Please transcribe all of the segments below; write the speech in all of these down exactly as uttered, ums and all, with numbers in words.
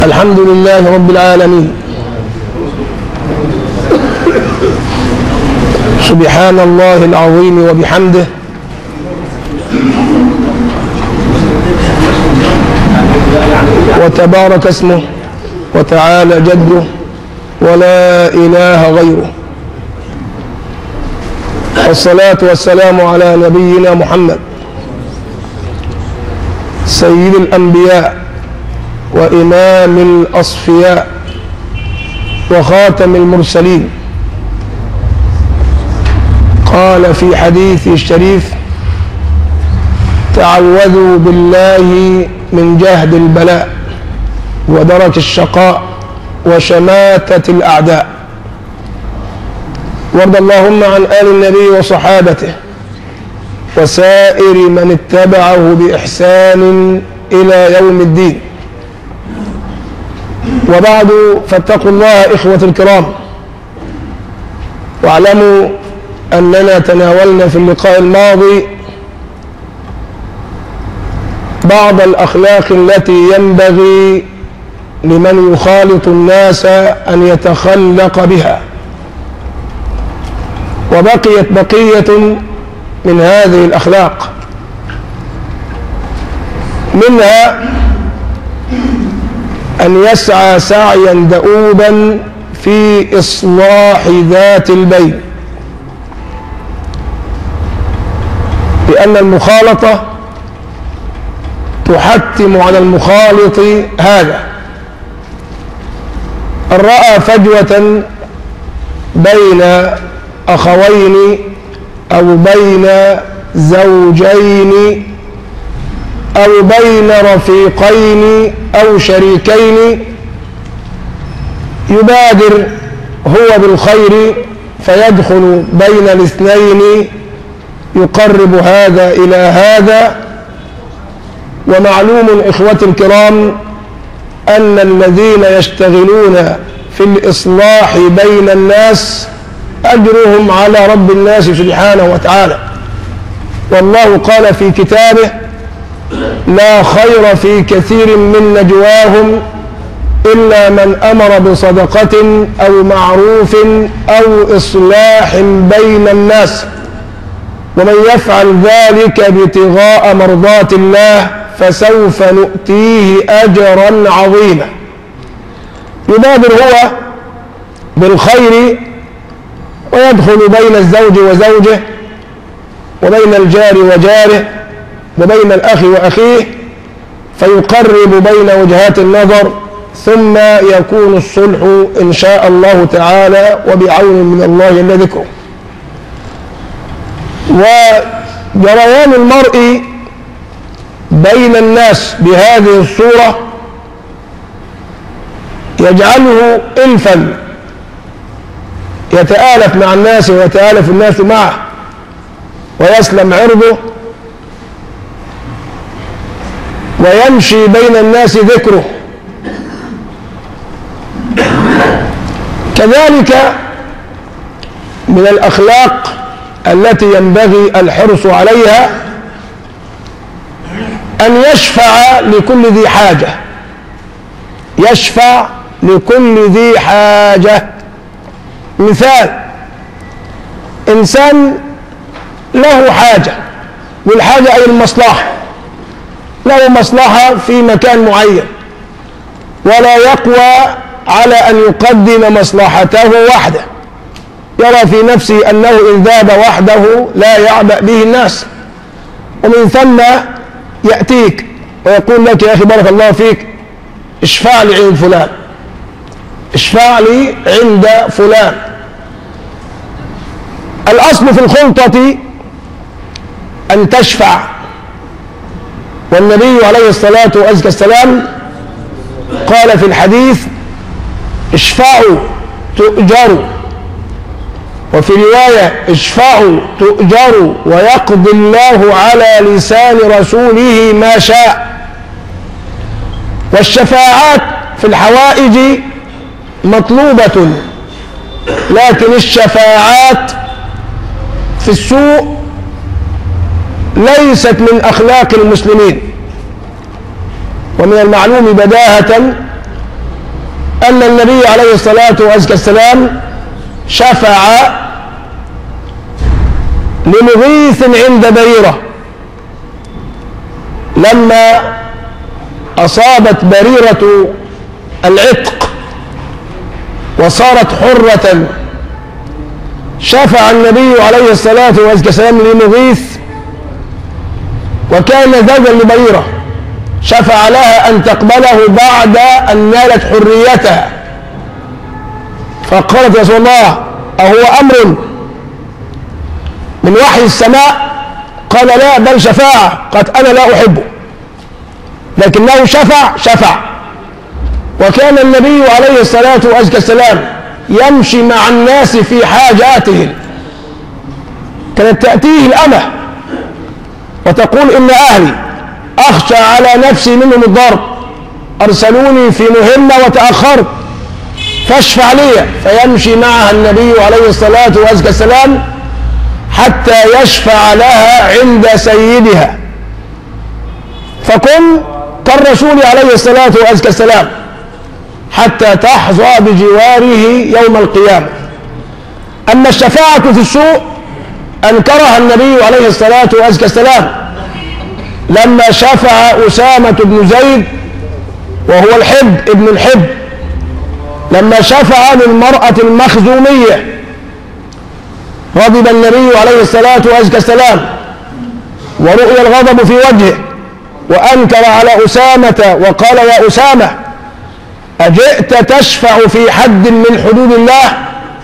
الحمد لله رب العالمين. سبحان الله العظيم وبحمده، وتبارك اسمه وتعالى جده، ولا إله غيره. والصلاة والسلام على نبينا محمد سيد الأنبياء وإمام الأصفياء وخاتم المرسلين. قال في حديثه الشريف: تعوذوا بالله من جهد البلاء ودرك الشقاء وشماتة الأعداء. وارض اللهم عن آل النبي وصحابته وسائر من اتبعه بإحسان إلى يوم الدين. وبعد، فاتقوا الله إخوة الكرام، واعلموا أننا تناولنا في اللقاء الماضي بعض الأخلاق التي ينبغي لمن يخالط الناس أن يتخلق بها، وبقيت بقية من هذه الأخلاق، منها أن يسعى سعيا دؤوبا في إصلاح ذات البين، لأن المخالطة تحتم على المخالط هذا. أن رأى فجوة بين أخوين أو بين زوجين أو بين رفيقين أو شريكين، يبادر هو بالخير فيدخل بين الاثنين، يقرب هذا إلى هذا. ومعلوم إخوة الكرام أن الذين يشتغلون في الإصلاح بين الناس أجرهم على رب الناس سبحانه وتعالى. والله قال في كتابه: لا خير في كثير من نجواهم إلا من أمر بصدقة أو معروف أو إصلاح بين الناس، ومن يفعل ذلك ابتغاء مرضات الله فسوف نؤتيه أجرا عظيما. يبادر هو بالخير ويدخل بين الزوج وزوجه، وبين الجار وجاره، وبين الأخ وأخيه، فيقرب بين وجهات النظر، ثم يكون الصلح إن شاء الله تعالى وبعون من الله جل ذكره. وجريان المرء بين الناس بهذه الصورة يجعله إلفا يتآلف مع الناس ويتآلف الناس معه ويسلم عرضه، ويمشي بين الناس ذكره. كذلك من الأخلاق التي ينبغي الحرص عليها أن يشفع لكل ذي حاجة، يشفع لكل ذي حاجة. مثال: إنسان له حاجة، والحاجة أي المصلحة، له مصلحة في مكان معين، ولا يقوى على أن يقدم مصلحته وحده، يرى في نفسه أنه إن ذهب وحده لا يعبأ به الناس، ومن ثم يأتيك ويقول لك: يا أخي بارك الله فيك، اشفع لي عند فلان، اشفع لي عند فلان. الأصل في الخلطة أن تشفع، والنبي عليه الصلاة والسلام قال في الحديث: اشفعوا تؤجروا، وفي رواية: اشفعوا تؤجروا ويقضي الله على لسان رسوله ما شاء. والشفاعات في الحوائج مطلوبة، لكن الشفاعات في السوء ليست من أخلاق المسلمين. ومن المعلوم بداهة أن النبي عليه الصلاة والسلام شفع لمغيث عند بريرة لما أصابت بريرة العتق وصارت حرة. شفع النبي عليه الصلاة والسلام لمغيث وكان زوجا لبريرة، شفع لها أن تقبله بعد أن نالت حريتها، فقالت يا رسول الله أهو أمر من وحي السماء؟ قال لا، بل شفاعة. قالت أنا لا أحبه، لكنه شفع شفع. وكان النبي عليه الصلاة والسلام يمشي مع الناس في حاجاتهم، كانت تأتيه الأمة وتقول إن أهلي أخشى على نفسي منهم الضرب، أرسلوني في مهمة وتأخرت فاشفع لي، فيمشي معها النبي عليه الصلاة والسلام حتى يشفع لها عند سيدها. فكن كالرسول عليه الصلاة والسلام حتى تحظى بجواره يوم القيامة. أما الشفاعة في السوء أنكرها النبي عليه الصلاة والسلام لما شفع أسامة بن زيد وهو الحب ابن الحب، لما شفع للمرأة المخزومية غضب النبي عليه الصلاة والسلام ورؤي الغضب في وجهه وأنكر على أسامة وقال يا أسامة أجئت تشفع في حد من حدود الله؟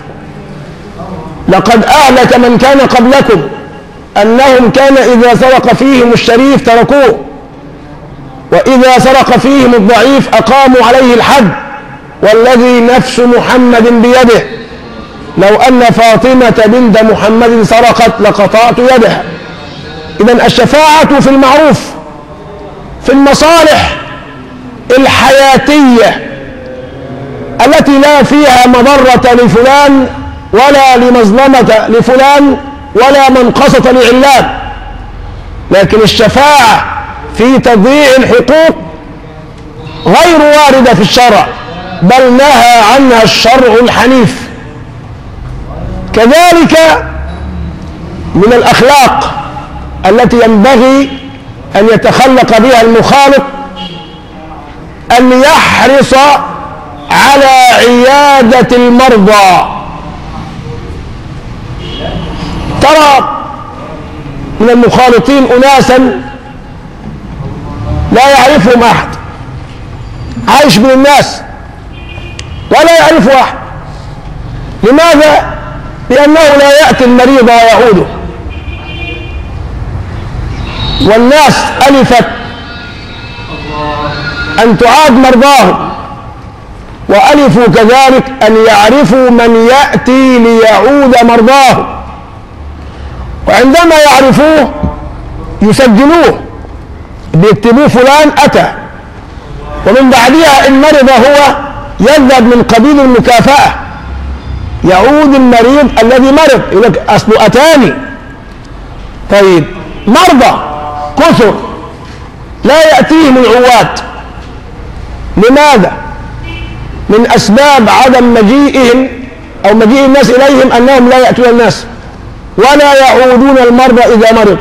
لقد أهلك من كان قبلكم أنهم كان إذا سرق فيهم الشريف تركوه، وإذا سرق فيهم الضعيف أقاموا عليه الحد، والذي نفس محمد بيده لو أن فاطمة بنت محمد سرقت لقطعت يدها. إذن الشفاعة في المعروف، في المصالح الحياتية التي لا فيها مضرة لفلان ولا لمظلمة لفلان ولا منقصة لعلان، لكن الشفاعة في تضييع الحقوق غير واردة في الشرع، بل نهى عنها الشرع الحنيف. كذلك من الأخلاق التي ينبغي أن يتخلق بها المخالط أن يحرص على عيادة المرضى. ترى من المخالطين أناسا لا يعرفهم أحد، عايش بين الناس ولا يعرف أحد. لماذا؟ لأنه لا يأتي المريض ويعوده، والناس ألفت أن تعاد مرضاهم، وألفوا كذلك أن يعرفوا من يأتي ليعود مرضاه، وعندما يعرفوه يسجلوه بيكتبوه فلان أتى، ومن بعدها إن مرض هو يذهب من قبيل المكافأة، يعود المريض الذي مرض يقول لك أصله أتاني. طيب مرضى كثر لا يأتيهم العواد، لماذا؟ من أسباب عدم مجيئهم أو مجيء الناس إليهم أنهم لا يأتون الناس ولا يعودون المرضى إذا مرض.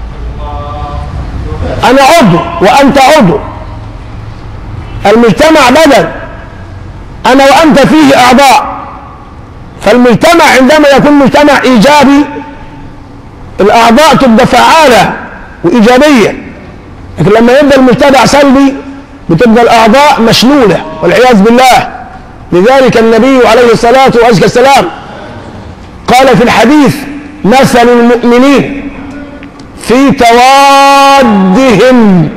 أنا عضو وأنت عضو، المجتمع بدن، أنا وأنت فيه أعضاء، فالمجتمع عندما يكون مجتمع إيجابي الأعضاء تبقى فعالة وإيجابية، لكن لما يبقى المجتمع سلبي بتبقى الأعضاء مشلولة والعياذ بالله. لذلك النبي عليه الصلاة والسلام قال في الحديث مثل المؤمنين في توادهم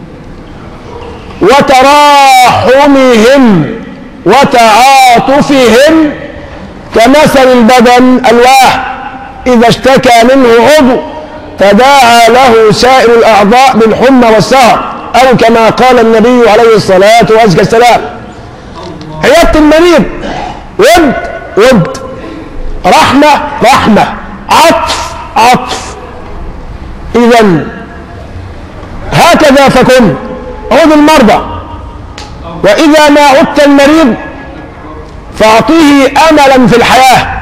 وتراحمهم وتعاطفهم كمثل البدن الواحد إذا اشتكى منه عضو تداعى له سائر الأعضاء بالحمى والسهر، أو كما قال النبي عليه الصلاة والسلام. عيادة المريض ود ود، رحمة رحمة، عطف عطف. إذن هكذا فكن عود المرضى، وإذا ما عدت المريض فأعطيه أملا في الحياة،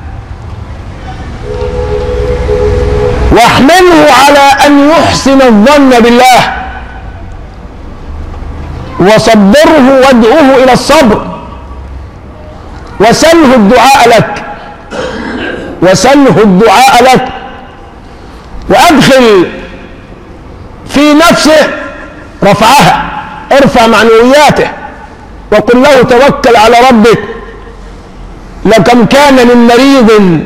واحمله على أن يحسن الظن بالله، وصبره وادعوه إلى الصبر، وسله الدعاء لك وسله الدعاء لك وأدخل في نفسه رفعها، ارفع معنوياته، وقل له توكل على ربك. لكم كان من مريض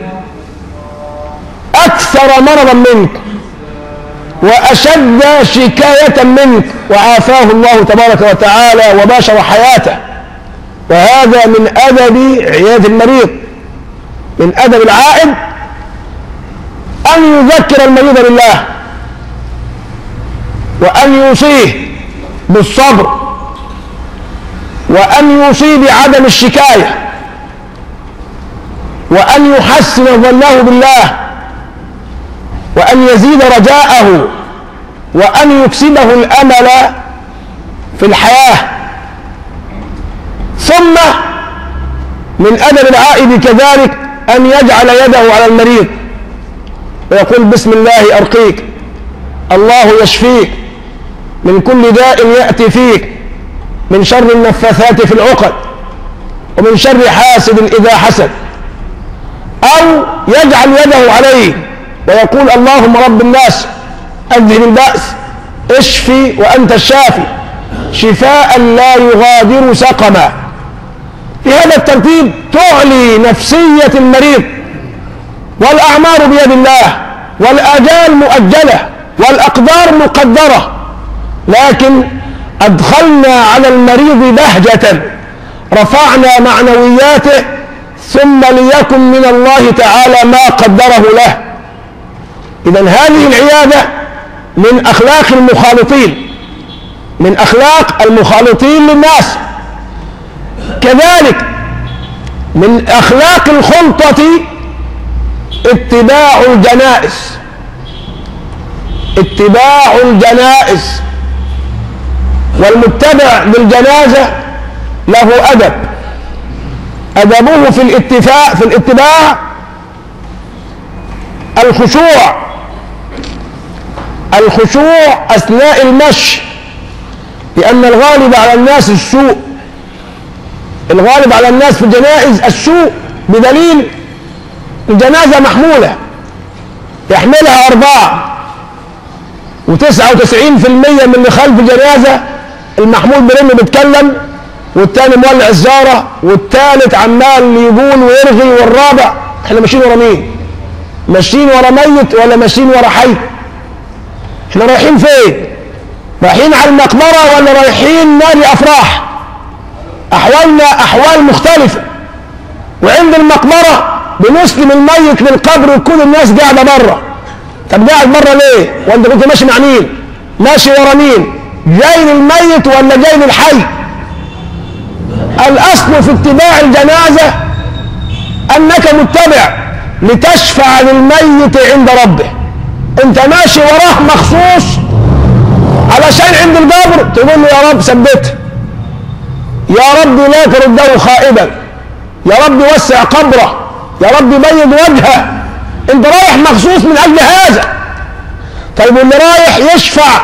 أكثر مرضا منك وأشد شكاية منك وعافاه الله تبارك وتعالى وباشر حياته. وهذا من أدب عيادة المريض، من أدب العائد أن يذكر المريض بالله، وأن يوصيه بالصبر، وأن يوصيه بعدم الشكاية، وأن يحسن ظنه بالله، وأن يزيد رجاءه، وأن يكسبه الأمل في الحياة. ثم من أدب العائد كذلك أن يجعل يده على المريض ويقول بسم الله أرقيك، الله يشفيك من كل داء يأتي فيك، من شر النفاثات في العقد، ومن شر حاسد إذا حسد. أو يجعل يده عليه ويقول اللهم رب الناس أذهب البأس اشفي وأنت الشافي شفاء لا يغادر سقما. في هذا الترتيب تعلي نفسية المريض، والأعمار بيد الله، والآجال مؤجلة، والأقدار مقدرة، لكن أدخلنا على المريض بهجة، رفعنا معنوياته، ثم ليكن من الله تعالى ما قدره له. إذن هذه العيادة من أخلاق المخالطين، من أخلاق المخالطين للناس. كذلك من أخلاق الخلطة اتباع الجنائز، اتباع الجنائز، والمتبع بالجنازة له أدب. أدبه في الاتفاق في الاتباع الخشوع، الخشوع أثناء المشي، لأن الغالب على الناس السوء، الغالب على الناس في الجنائز السوء، بدليل الجنازة محمولة يحملها أربعة، وتسعة وتسعين في المية من اللي خلف الجنازة المحمول برن بيتكلم، والتاني مولع الزارة، والتالت عمال يقول ويرغي، والرابع. احنا ماشيين ورا مين؟ ماشيين ورا ميت ولا ماشيين ورا حي؟ احنا رايحين فين؟ رايحين على المقبرة ولا رايحين نادي أفراح؟ أحوالنا أحوال مختلفة. وعند المقبرة بنسلم الميت للقبر وكل الناس قاعدة بره. طب قاعد بره ليه؟ وانت كنت ماشي مع مين؟ ماشي ورا مين؟ جاي للميت ولا جاي للحي؟ الأصل في اتباع الجنازة أنك متبع لتشفع للميت عند ربه. انت ماشي وراه مخصوص علشان عند القبر تقول له يا رب ثبته، يا رب لا ترده خائبا، يا رب وسع قبره، يا رب بيض وجهه. انت رايح مخصوص من اجل هذا. طيب واللي رايح يشفع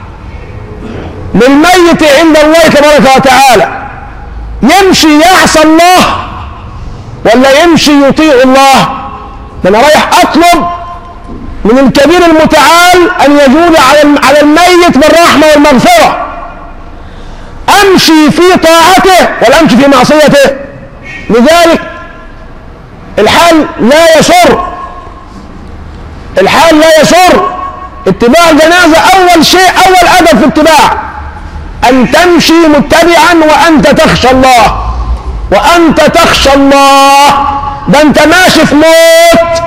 للميت عند الله تبارك وتعالى يمشي يعصى الله ولا يمشي يطيع الله؟ ده انا رايح اطلب من الكبير المتعال ان يجود على على الميت بالرحمه والمغفره. امشي في طاعته ولا امشي في معصيته؟ لذلك الحال لا يسر، الحال لا يسر. اتباع الجنازه اول شيء، اول ادب في اتباع ان تمشي متبعا وانت تخشى الله، وانت تخشى الله. ده انت ماشي في موت،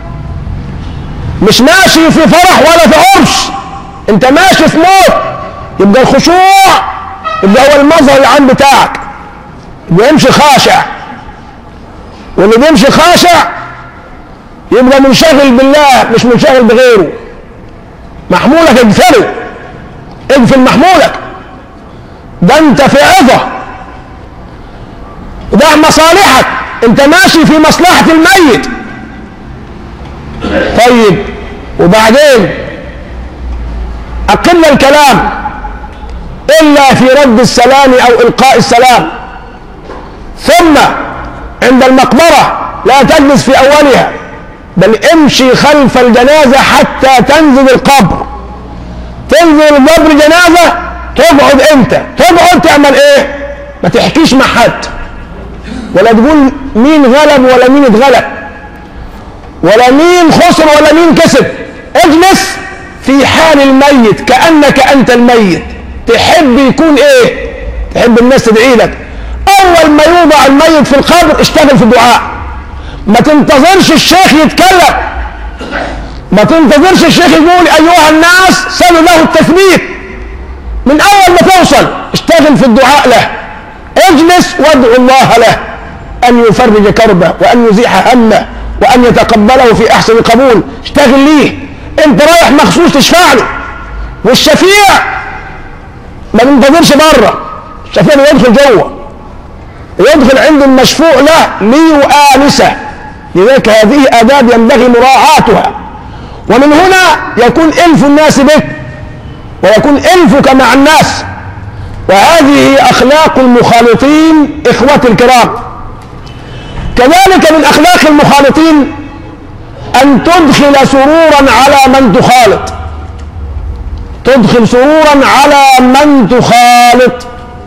مش ماشي في فرح ولا في عرس، انت ماشي في موت. يبقى الخشوع يبقى هو المظهر العام بتاعك، يبقى يمشي خاشع. واللي بيمشي خاشع يبقى منشغل بالله مش منشغل بغيره. محمولك اقفله، اقفل محمولك، ده انت في عظة. وده مصالحك، انت ماشي في مصلحة الميت. طيب وبعدين أقل الكلام إلا في رد السلام أو إلقاء السلام، ثم عند المقبرة لا تجلس في أولها، بل امشي خلف الجنازة حتى تنزل القبر. تنزل القبر جنازة، تقعد انت، تقعد تعمل ايه؟ ما تحكيش مع حد، ولا تقول مين غلب ولا مين اتغلب ولا مين خسر ولا مين كسب. اجلس في حال الميت كأنك أنت الميت. تحب يكون ايه؟ تحب الناس تدعي لك. أول ما يوضع الميت في القبر اشتغل في الدعاء. ما تنتظرش الشيخ يتكلم، ما تنتظرش الشيخ يقول أيها الناس سلوا له التثبيت. من أول ما توصل اشتغل في الدعاء له، اجلس وادعو الله له أن يفرج كربه وأن يزيح همه وأن يتقبله في أحسن قبول. اشتغل ليه، انت رايح مخصوص تشفع له. والشفيع ما تنتظرش بره، الشفيع يدخل جوه، يدخل عند المشفوع له ليؤانسه. لذلك هذه آداب ينبغي مراعاتها. ومن هنا يكون ألف الناس بك ويكون ألفك مع الناس. وهذه هي أخلاق المخالطين إخوتي الكرام. كذلك من أخلاق المخالطين أن تدخل سرورا على من تخالط. تدخل سرورا على من تخالط.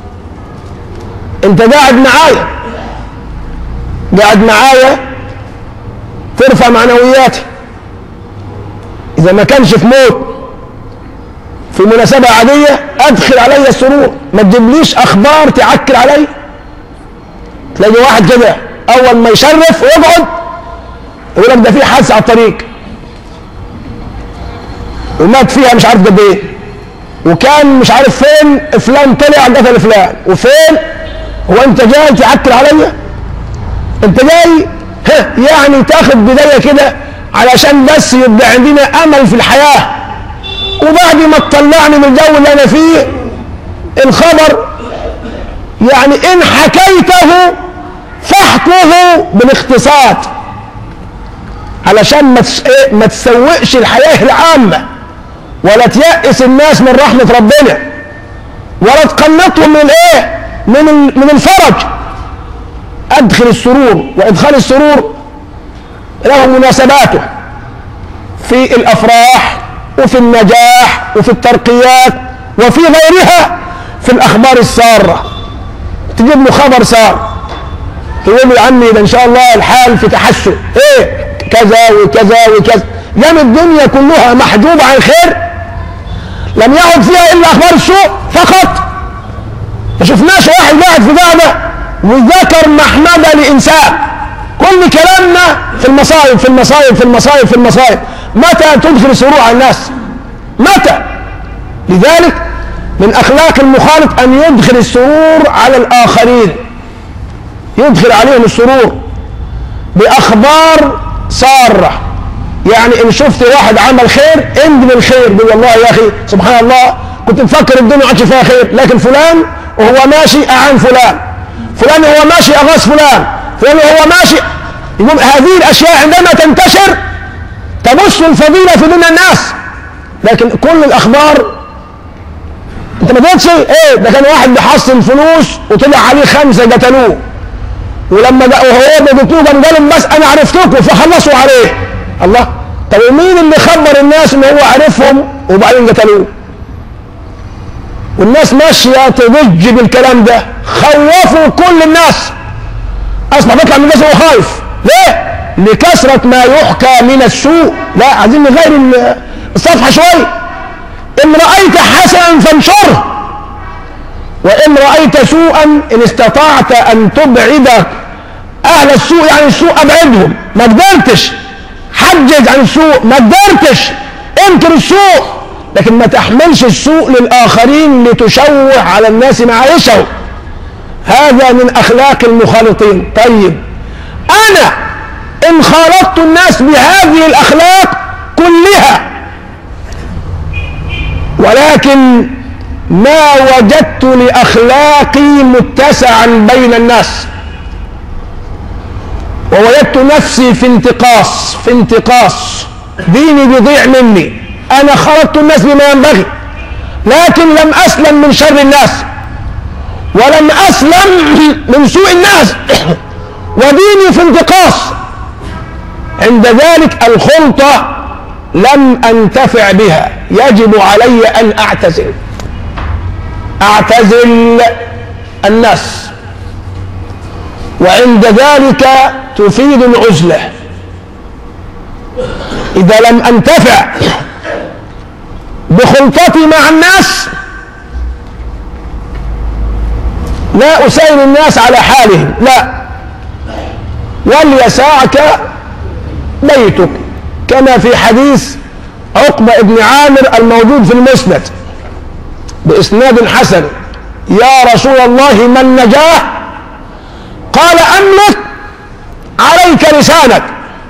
انت قاعد معايا قاعد معايا ترفع معنوياتي. اذا ما كانش في موت، في مناسبة عادية، ادخل علي السرور. ما تجيبليش اخبار تعكر علي. تلاقي واحد كده اول ما يشرف ويقعد يقول لك ده في حادثة على الطريق ومات فيها مش عارف قد ايه، وكان مش عارف فين فلان طلع قتل فلان وفين. هو انت جاي تعكر عليا؟ انت جاي ها يعني تاخد بداية كده علشان بس يبقى عندنا امل في الحياة، وبعد ما تطلعني من الجو اللي انا فيه الخبر يعني ان حكيته فاحكه بالاختصاص علشان ما ما تسوقش الحياة العامة ولا تيأس الناس من رحمة ربنا ولا تقنطهم من الايه من من الفرج. ادخل السرور، وادخال السرور له مناسباته في الافراح وفي النجاح وفي الترقيات وفي غيرها. في الاخبار الساره تجيب له خبر سار، تقول له يا عمي ده ان شاء الله الحال في تحسن، ايه كذا وكذا وكذا. لم الدنيا كلها محجوبه عن خير، لم يعد فيها الا اخبار السوء فقط. ما شفناش واحد قاعد في قاعده وذكر محمده لانسان. كل كلامنا في المصائب في المصائب في المصائب في المصائب. متى تدخل السرور على الناس؟ متى؟ لذلك من اخلاق المخالط ان يدخل السرور على الاخرين، يدخل عليهم السرور باخبار ساره. يعني ان شفت واحد عمل خير انقل الخير، قول والله يا اخي سبحان الله كنت مفكر الدنيا ما عادش فيها خير، لكن فلان وهو ماشي اعان فلان، فلان وهو ماشي اغاث فلان، فلان وهو ماشي. يقول هذه الاشياء عندما تنتشر تبث الفضيله في دنيا الناس. لكن كل الاخبار انت ما قلتش ايه ده كان واحد بيحصل فلوس وطلع عليه خمسه قتلوه، ولما وهو بيقتلوه قال لهم بس انا عرفتكم فخلصوا عليه. الله، طب ومين اللي خبر الناس ان هو عرفهم وبعدين قتلوه؟ والناس ماشيه تضج بالكلام ده، خوفوا كل الناس. اصبح بيطلع من الناس وهو خايف. ليه؟ لكثره ما يحكى من السوء. لا، عايزين نغير الصفحه شويه. ان رايت حسنا فانشره، وان رايت سوءا ان استطعت ان تبعد اهل السوء يعني السوء ابعدهم. ما قدرتش حجز عن السوء، ما قدرتش انكر السوء، لكن ما تحملش السوء للاخرين لتشوه على الناس معايشهم. هذا من اخلاق المخالطين. طيب انا ان خالطت الناس بهذه الاخلاق كلها ولكن ما وجدت لاخلاقي متسعا بين الناس، ووجدت نفسي في انتقاص في انتقاص ديني بيضيع مني، أنا خلطت الناس بما ينبغي، لكن لم أسلم من شر الناس ولم أسلم من سوء الناس وديني في انتقاص. عند ذلك الخلطة لم أنتفع بها، يجب علي أن أعتزل أعتزل الناس. وعند ذلك تفيد العزلة. إذا لم أنتفع بخلطتي مع الناس لا أسير الناس على حالهم، لا، وليسعك بيتك، كما في حديث عقبة بن عامر الموجود في المسند بإسناد حسن: يا رسول الله ما النجاة؟ قال: أملك عليك لسانك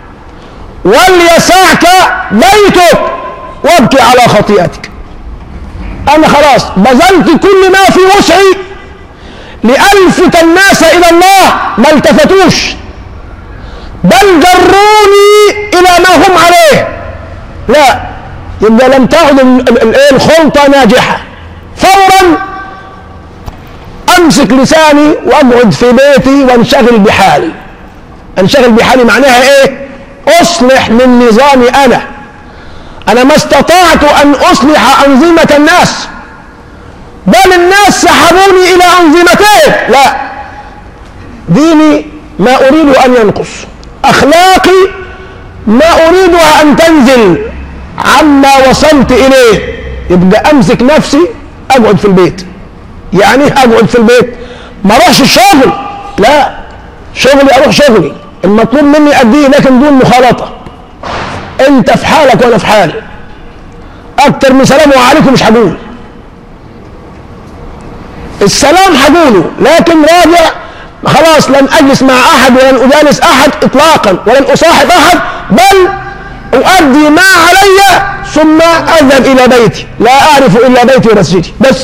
وليسعك بيتك وابكي على خطيئتك. أنا خلاص بذلت كل ما في وسعي لألفت الناس إلى الله، ما التفتوش، بل جروني إلى ما هم عليه. لا، يبقى لم تعد الخلطة ناجحة. فورا أمسك لساني وأقعد في بيتي وانشغل بحالي. انشغل بحالي معناها إيه؟ أصلح من نظامي أنا. أنا ما استطعت أن أصلح أنظمة الناس، بل الناس سحبوني إلى أنظمتهم. لا، ديني ما أريد أن ينقص، أخلاقي ما أريدها أن تنزل عما وصلت إليه. يبقى أمسك نفسي أقعد في البيت. يعني أقعد في البيت ما أروحش الشغل، لا، شغلي أروح شغلي، المطلوب مني أديه لكن دون مخالطة. أنت في حالك وأنا في حالي، أكتر من سلام وعليكم مش هقول. السلام هقوله لكن راجع، خلاص لن أجلس مع أحد ولن أجالس أحد إطلاقا ولن أصاحب أحد، بل أؤدي ما علي ثم أذهب إلى بيتي، لا أعرف إلا بيتي ومسجدي بس.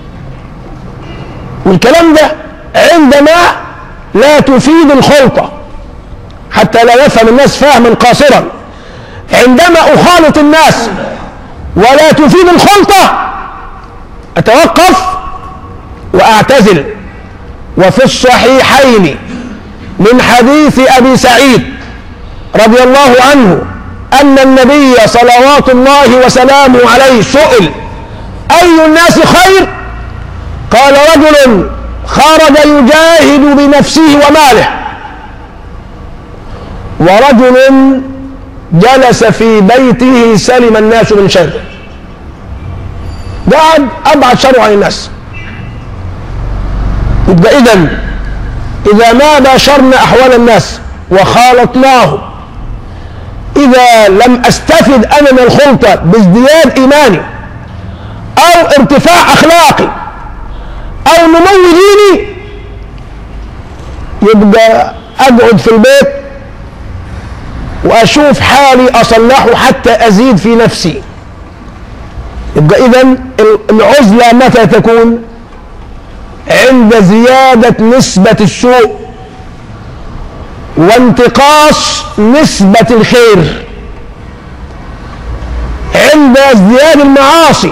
والكلام ده عندما لا تفيد الخلطة، حتى لا يفهم الناس فهما قاصرا. عندما أخالط الناس ولا تفيد الخلطة أتوقف وأعتزل. وفي الصحيحين من حديث أبي سعيد رضي الله عنه أن النبي صلوات الله وسلامه عليه سئل: أي الناس خير؟ قال: رجل خرج يجاهد بنفسه وماله، ورجل جلس في بيته سلم الناس من شره. قاعد أبعد شره عن الناس. يبقى إذن إذا ما باشرنا أحوال الناس وخالطناهم، إذا لم أستفد أنا من الخلطة بازدياد إيماني أو ارتفاع أخلاقي أو نمو ديني، يبقى أقعد في البيت وأشوف حالي أصلحه حتى أزيد في نفسي. يبقى إذن العزلة متى تكون؟ عند زيادة نسبة السوء وانتقاص نسبة الخير، عند ازدياد المعاصي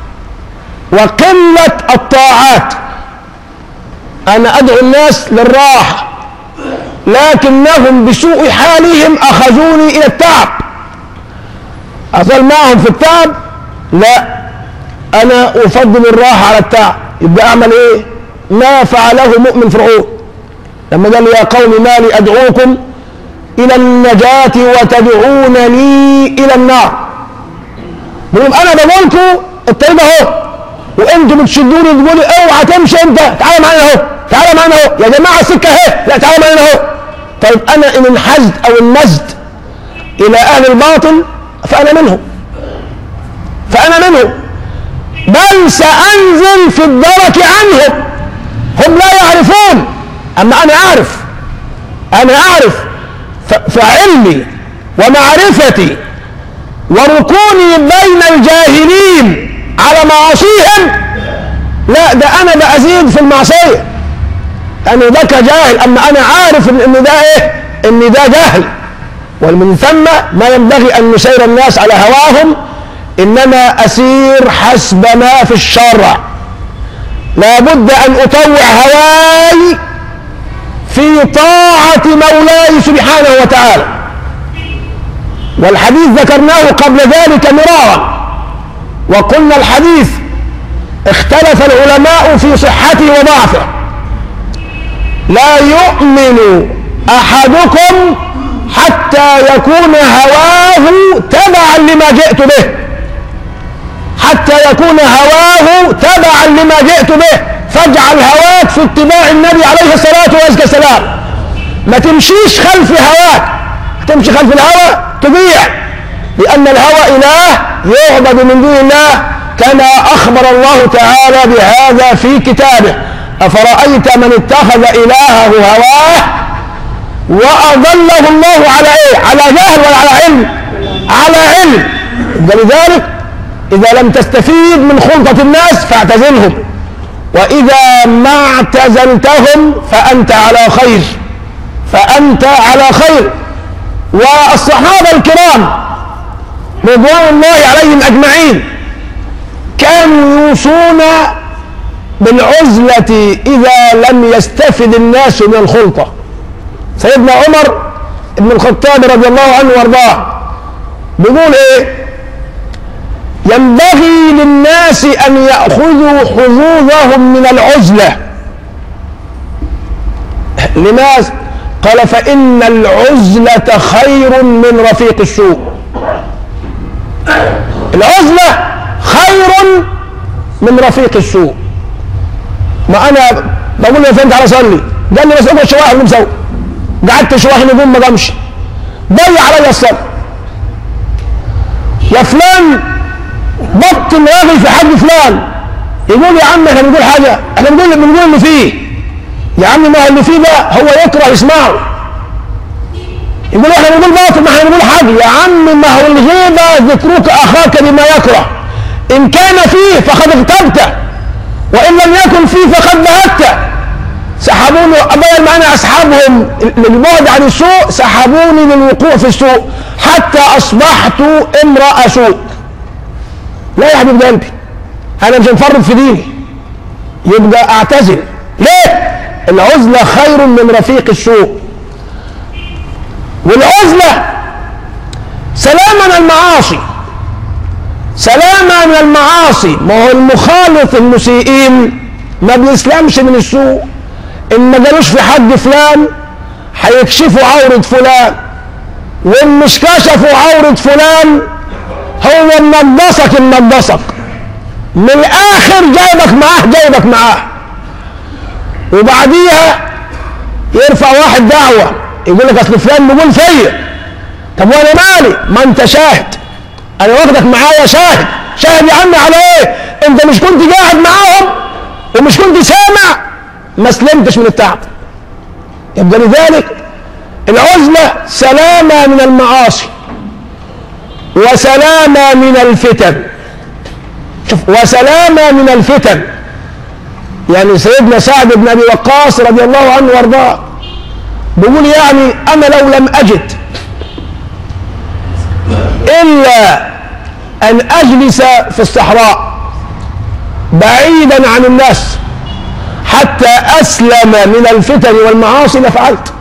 وقلة الطاعات. أنا أدعو الناس للراحة لكنهم بسوء حالهم أخذوني إلى التعب. أظل معهم في التعب؟ لا، أنا أفضل الراحة على التعب. يبقى أعمل إيه؟ ما فعله مؤمن فرعون لما قال: يا قوم ما لي أدعوكم إلى النجاة وتدعونني إلى النار. بقول أنا بقولكم الطريق أهو وأنتم بتشدوني تقولوا أوعى تمشي أنت، تعالى معانا أهو، تعالى معانا أهو، يا جماعة السكة أهي، لا تعالى معانا أهو. طيب أنا إن انحزت أو انمزت إلى أهل الباطل فأنا منهم فأنا منهم بل سأنزل في الدرك عنهم. هم لا يعرفون أما أنا أعرف. أنا أعرف فعلمي ومعرفتي وركوني بين الجاهلين على معاصيهم، لا ده أنا بأزيد في المعصية. أنا ذاك جاهل أما أنا عارف إن ده إيه ان ده جهل، ومن ثم ما ينبغي ان نسير الناس على هواهم، انما اسير حسب ما في الشرع. لا بد ان اطوع هواي في طاعة مولاي سبحانه وتعالى. والحديث ذكرناه قبل ذلك مرارا، وقلنا الحديث اختلف العلماء في صحته وضعفه. لا يؤمن احدكم حتى يكون هواه تبعا لما جئت به، حتى يكون هواه تبعا لما جئت به. فاجعل هواك في اتباع النبي عليه الصلاة والسلام، ما تمشيش خلف هواك. تمشي خلف الهوى تضيع، لأن الهوى إله يعبد من دون الله، كما أخبر الله تعالى بهذا في كتابه: أفرأيت من اتخذ إلهه هواه وأضله الله على إيه؟ على جهل ولا على علم؟ على علم. ولذلك إذا لم تستفيد من خلطة الناس فاعتزلهم، وإذا ما اعتزلتهم فأنت على خير، فأنت على خير. والصحابة الكرام رضوان الله عليهم أجمعين كانوا يوصون بالعزلة إذا لم يستفد الناس من الخلطة. سيدنا عمر بن الخطاب رضي الله عنه وارضاه بيقول إيه؟ ينبغي للناس أن يأخذوا حظوظهم من العزلة. لماذا؟ قال: فإن العزلة خير من رفيق السوء. العزلة خير من رفيق السوء. ما أنا بقول له: فين تعالى صلي؟ قال لي: بس اقعد شوية نقوم سوا. قعدت شوية نقوم ما قامش، ضيع علي الصلاة. يا فلان بطل راغي في حق فلان. يقول: يا عم احنا بنقول حاجة، احنا بنقول بنقول اللي فيه. يا عم ما اللي فيه ده هو يكره يسمعه. يقول: احنا بنقول باطل، ما احنا بنقول حاجة. يا عم ما هو الغيبة ذكرك اخاك بما يكره، ان كان فيه فقد اغتبته، وان لم يكن فيه فقد بهته. سحبوني بدل ما انا اسحبهم للبعد عن السوء، سحبوني للوقوع في السوء حتى اصبحت امرأة سوء. لا يا حبيب قلبي، انا مش هنفرط في ديني، يبقى اعتزل. ليه؟ العزلة خير من رفيق السوء. والعزلة سلامة من المعاصي، سلامة من المعاصي. ما هو المخالط المسيئين ما بيسلمش من السوء. ان ما جالوش في حد فلان هيكشفوا عورة فلان، وان مش كشفوا عورة فلان هو منضسك منضسك من الاخر، جايبك معاه جايبك معاه. وبعديها يرفع واحد دعوة يقول لك: اصل فلان بيقول فيا. طب وانا مالي؟ ما انت شاهد، انا واخدك معايا شاهد. شاهد يا عم على ايه؟ انت مش كنت قاعد معاهم ومش كنت سامع؟ ما سلمتش من التعب. يبقى لذلك العزلة سلامة من المعاصي وسلامة من الفتن. شوف، وسلامة من الفتن. يعني سيدنا سعد بن أبي وقاص رضي الله عنه وارضاه بيقول: يعني أنا لو لم أجد إلا أن أجلس في الصحراء بعيدا عن الناس حتى أسلم من الفتن والمعاصي لفعلت.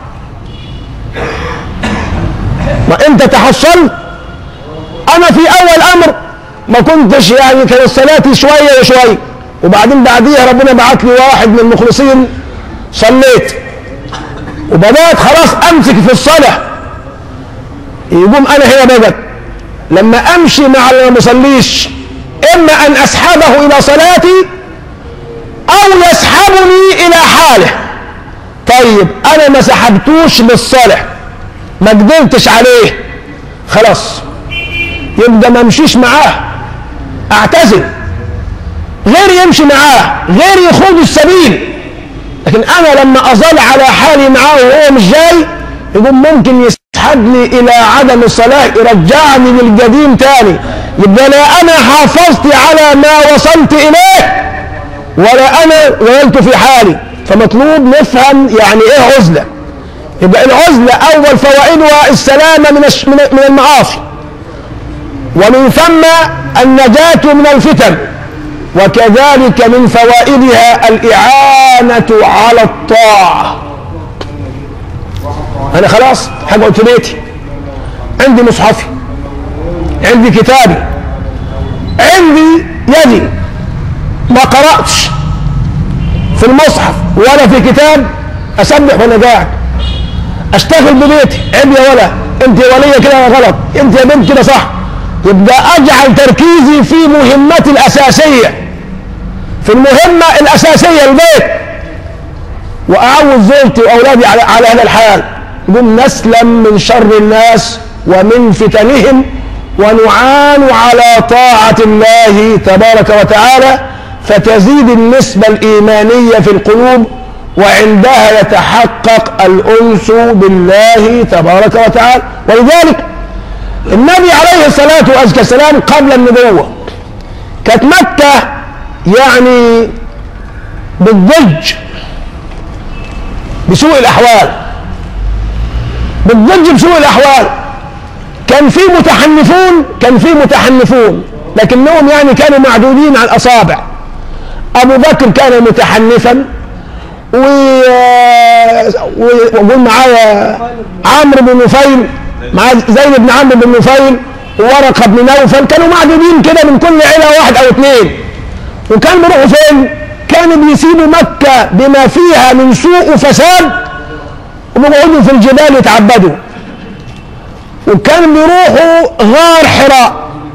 ما أنت تحصلت. أنا في أول أمر ما كنتش، يعني كانت صلاتي شوية وشوية، وبعدين بعديها ربنا بعت لي واحد من المخلصين، صليت وبدأت خلاص أمسك في الصلاة. يقوم أنا هنا بقى لما أمشي مع اللي ما بيصليش، إما أن أسحبه إلى صلاتي أو يسحبني إلى حاله. طيب أنا ما سحبتوش للصلاة، ما قدرتش عليه، خلاص يبقى ما امشيش معاه، اعتزل. غير يمشي معاه، غير يخوض السبيل. لكن انا لما اظل على حالي معاه وهو مش جاي، يقول ممكن يسحبني الى عدم الصلاة، يرجعني للقديم تاني. يبقى لا انا حافظت على ما وصلت اليه ولا انا ظللت في حالي. فمطلوب نفهم يعني ايه عزلة. يبقى العزلة أول فوائدها السلامة من من المعاصي، ومن ثم النجاة من الفتن، وكذلك من فوائدها الإعانة على الطاعة. أنا خلاص حقعد في بيتي، عندي مصحفي، عندي كتابي، عندي يدي، ما قرأتش في المصحف ولا في كتاب، أسبح وأنا قاعد، أشتغل ببيتي، عيب يا ولا أنت يا ولية كده غلط، أنت يا بنت كده صح. يبقى أجعل تركيزي في مهمتي الأساسية، في المهمة الأساسية البيت، وأعود زوجتي وأولادي على, على هذا الحال. نقوم نسلم من شر الناس ومن فتنهم، ونعان على طاعة الله تبارك وتعالى، فتزيد النسبة الإيمانية في القلوب، وعندها يتحقق الأنس بالله تبارك وتعالى. ولذلك النبي عليه الصلاة والسلام قبل النبوة كانت مكة يعني بالضج بسوء الأحوال، بالضج بسوء الأحوال. كان في متحنفون، كان في متحنفون لكنهم يعني كانوا معدودين على الأصابع. أبو بكر كان متحنفا، وقول معايا عمرو بن نفيل، مع زيد بن عمرو بن نفيل وورقة بن نوفل، كانوا معدودين كده من كل عيلة واحد أو اثنين. وكان بيروحوا فين؟ كانوا بيسيبوا مكة بما فيها من سوء وفساد، وبيقعدوا في الجبال يتعبدوا. وكانوا بيروحوا غار حراء،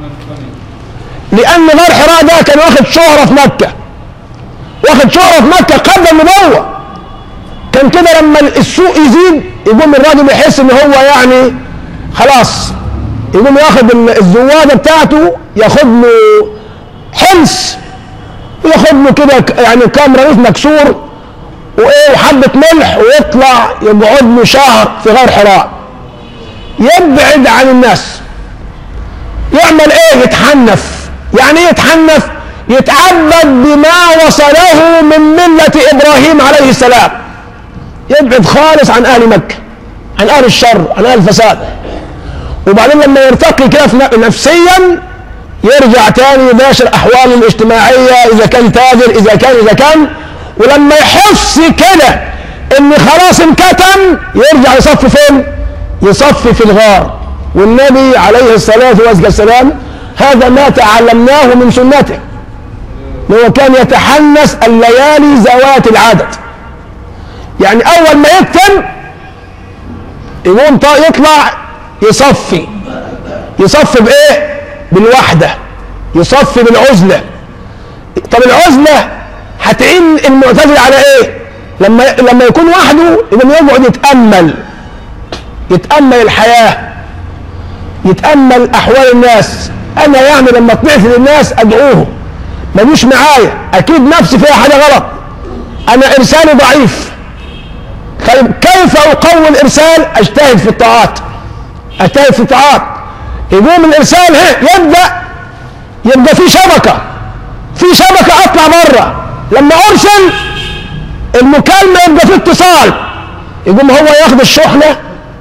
لأن غار حراء ده كان واخد شهرة في مكة، واخد شهرة في مكة قبل النبوة. كان كده لما السوء يزيد يقوم الراجل يحس ان هو يعني خلاص، يقوم ياخد الزوادة بتاعته، ياخد له حلس، وياخد له كده يعني كام رغيف مكسور وايه وحبة ملح، ويطلع يقعد له شهر في غار حراء، يبعد عن الناس. يعمل ايه؟ يتحنف. يعني ايه يتحنف؟ يتعبد بما وصله من ملة ابراهيم عليه السلام، يبعد خالص عن اهل مكة، عن اهل الشر، عن اهل الفساد. وبعدين لما يرتقي كده نفسيا يرجع تاني يباشر احواله الاجتماعية، اذا كان تاجر، اذا كان اذا كان ولما يحس كده ان خلاص انكتم يرجع يصفي فين؟ يصفي في الغار. والنبي عليه الصلاة والسلام هذا ما تعلمناه من سنته، هو كان يتحنس الليالي ذوات العدد. يعني اول ما يكتم يقوم يطلع يصفي. يصفي بايه؟ بالوحدة، يصفي بالعزلة. طب العزلة هتعين المعتزل على ايه؟ لما لما يكون وحده يقوم يقعد يتأمل، يتأمل الحياة، يتأمل أحوال الناس. أنا يعني لما طلعت للناس أدعوهم، ما يجوش معايا، أكيد نفسي فيها حاجة غلط، أنا إرسالي ضعيف. طيب كيف أقوي الإرسال؟ أجتهد في الطاعات، أجتهد في الطاعات. يقوم الإرسال يبدأ يبقى في شبكة، في شبكة أطلع بره. لما أرسل المكالمة يبقى في اتصال، يقوم هو ياخد الشحنة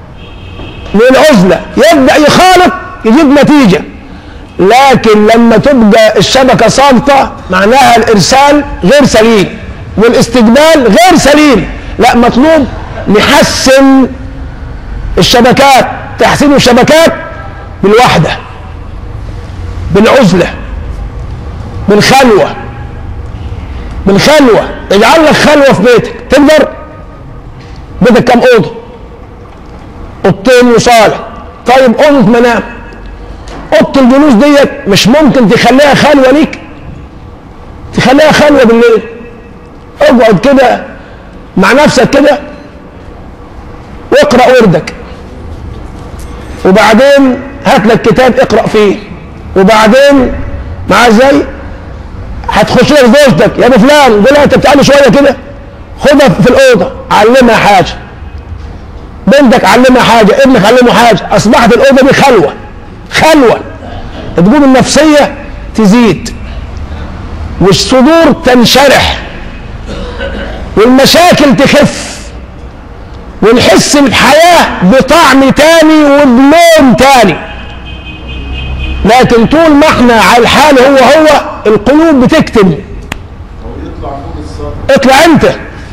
للعزلة، يبدأ يخالط يجيب نتيجة. لكن لما تبقى الشبكة ساقطة معناها الإرسال غير سليم والاستقبال غير سليم. لا، مطلوب نحسن الشبكات، تحسين الشبكات بالوحدة، بالعزلة، بالخلوة، بالخلوة. اجعل لك خلوة في بيتك. تقدر؟ بيتك كم أوضة؟ أوضتين وصالة. طيب أوضة منام، أوضة الجلوس ديت مش ممكن تخليها خلوة ليك؟ تخليها خلوة بالليل. اقعد كده مع نفسك كده واقرأ وردك، وبعدين هات لك كتاب اقرأ فيه، وبعدين مع ازاي هتخش لك زوجتك، يا ابو فلان قول لها انت بتعمل شويه كده، خدها في الاوضه علمها حاجه، بنتك علمها حاجه، ابنك علمه حاجه. اصبحت الاوضه دي خلوه، خلوه. تقوم النفسيه تزيد، والصدور تنشرح، والمشاكل تخف، ونحس الحياة بطعم تاني وبلون تاني. لكن طول ما احنا على الحال هو هو القلوب بتكتم. اطلع انت.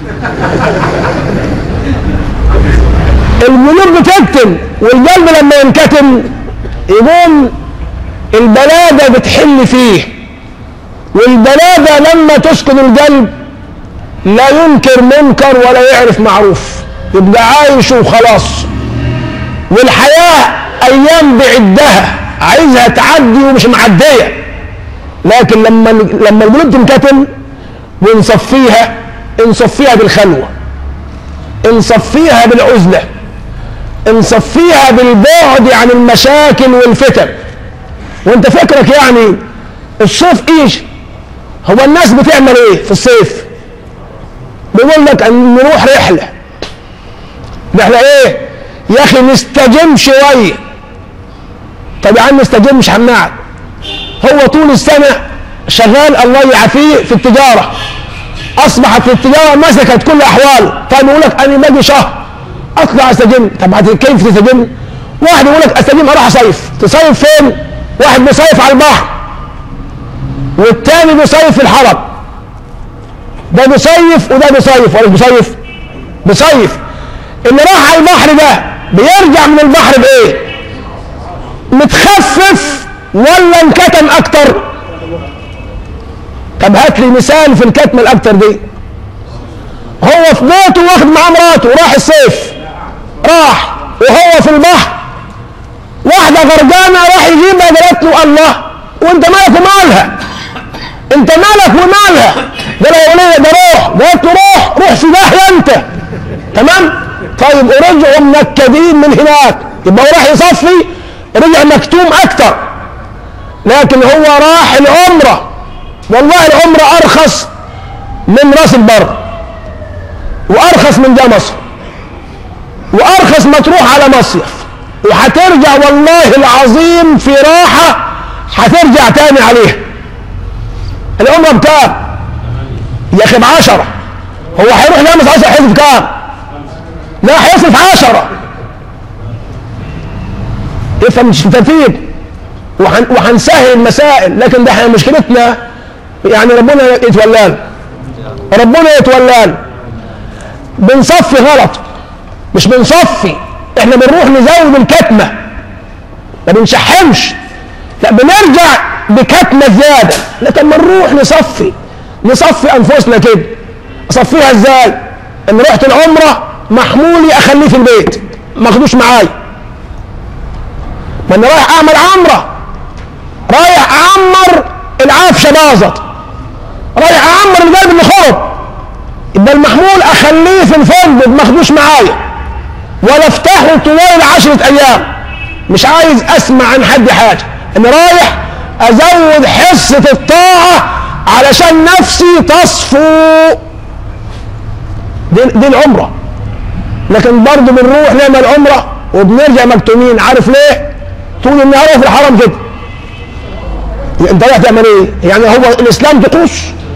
القلوب بتكتم، والقلب لما ينكتم يقوم البلادة بتحل فيه، والبلادة لما تسكن القلب لا ينكر منكر ولا يعرف معروف، يبقى عايش وخلاص. والحياة أيام بعدها عايزها تعدي ومش معدية. لكن لما لما القلوب تنكتم ونصفيها، نصفيها بالخلوة، نصفيها بالعزلة، نصفيها بالبعد عن المشاكل والفتن. وانت فكرك يعني الصيف ايش؟ هو الناس بتعمل ايه في الصيف؟ بيقول لك ان نروح رحلة. رحلة ايه؟ يا اخي نستجم شوية. طب يا عم نستجم مش هنقعد. هو طول السنة شغال الله يعافيه في التجارة، اصبحت في التجارة مسكت كل احواله. طيب يقول لك انا باجي شهر اطلع استجم. طب كيف تستجم؟ واحد يقول لك استجم اروح اصيف. تصيف فين؟ واحد بيصيف على البحر، والتاني بيصيف في الحرم. ده بيصيف وده بيصيف ولا بيصيف؟ بيصيف. اللي راح على البحر ده بيرجع من البحر بايه؟ متخفف ولا انكتم اكتر؟ طب هات لي مثال في الكتمه الاكتر دي. هو في بيته واخد معاه مراته وراح الصيف، راح وهو في البحر، واحده غرقانه راح يجيبها قالت له الله وانت مالك ومالها؟ انت مالك ومالها؟ قال لها يا وليه ده روح. قالت له روح روح في داهيه انت. تمام؟ طيب ورجعوا منكدين من هناك، يبقى هو راح يصفي رجع مكتوم اكتر. لكن هو راح العمره، والله العمره ارخص من راس البر، وارخص من ده مصر، وارخص ما تروح على مصيف، وهترجع والله العظيم في راحه هترجع تاني عليها. العمره بكام؟ يا اخي بعشرة. هو هيروح يلمس عشرة هيصرف كام؟ لا هيصرف عشرة. افهم مش ترتيب، وهنسهل المسائل. لكن ده احنا مشكلتنا يعني ربنا يتولانا، ربنا يتولانا. بنصفي غلط، مش بنصفي، احنا بنروح نزود الكتمه، ما بنشحمش، لا بنرجع بكتمه زياده. لكن ما نروح نصفي نصفي انفسنا كده. اصفيها ازاي؟ ان رحت العمره محمولي اخليه في البيت ما اخدوش معايا. ما انا رايح اعمل عمره، رايح اعمر العفشه باظت، رايح اعمر القلب اللي خرب، يبقى المحمول اخليه في الفندق ما اخدوش معايا ولا افتحه طوال عشرة ايام. مش عايز اسمع عن حد حاجه، انا رايح ازود حصه الطاعه علشان نفسي تصفو. دي, دي العمره. لكن برضه بنروح نعمل عمره وبنرجع مكتومين. عارف ليه؟ طول النهار في الحرم كده. انت رايح تعمل ايه؟ يعني هو الاسلام طقوس؟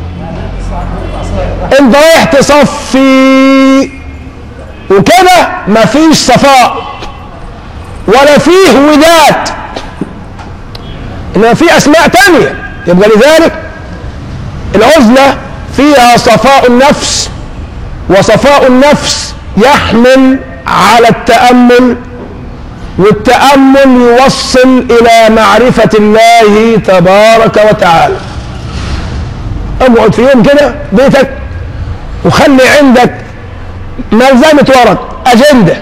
انت رايح تصفي، وكده مفيش صفاء ولا فيه وداد، انما في اسماء تانية. يبقى لذلك العزلة فيها صفاء النفس، وصفاء النفس يحمل على التأمل، والتأمل يوصل إلى معرفة الله تبارك وتعالى. اقعد في يوم كده بيتك وخلي عندك ملزمة ورق، أجندة،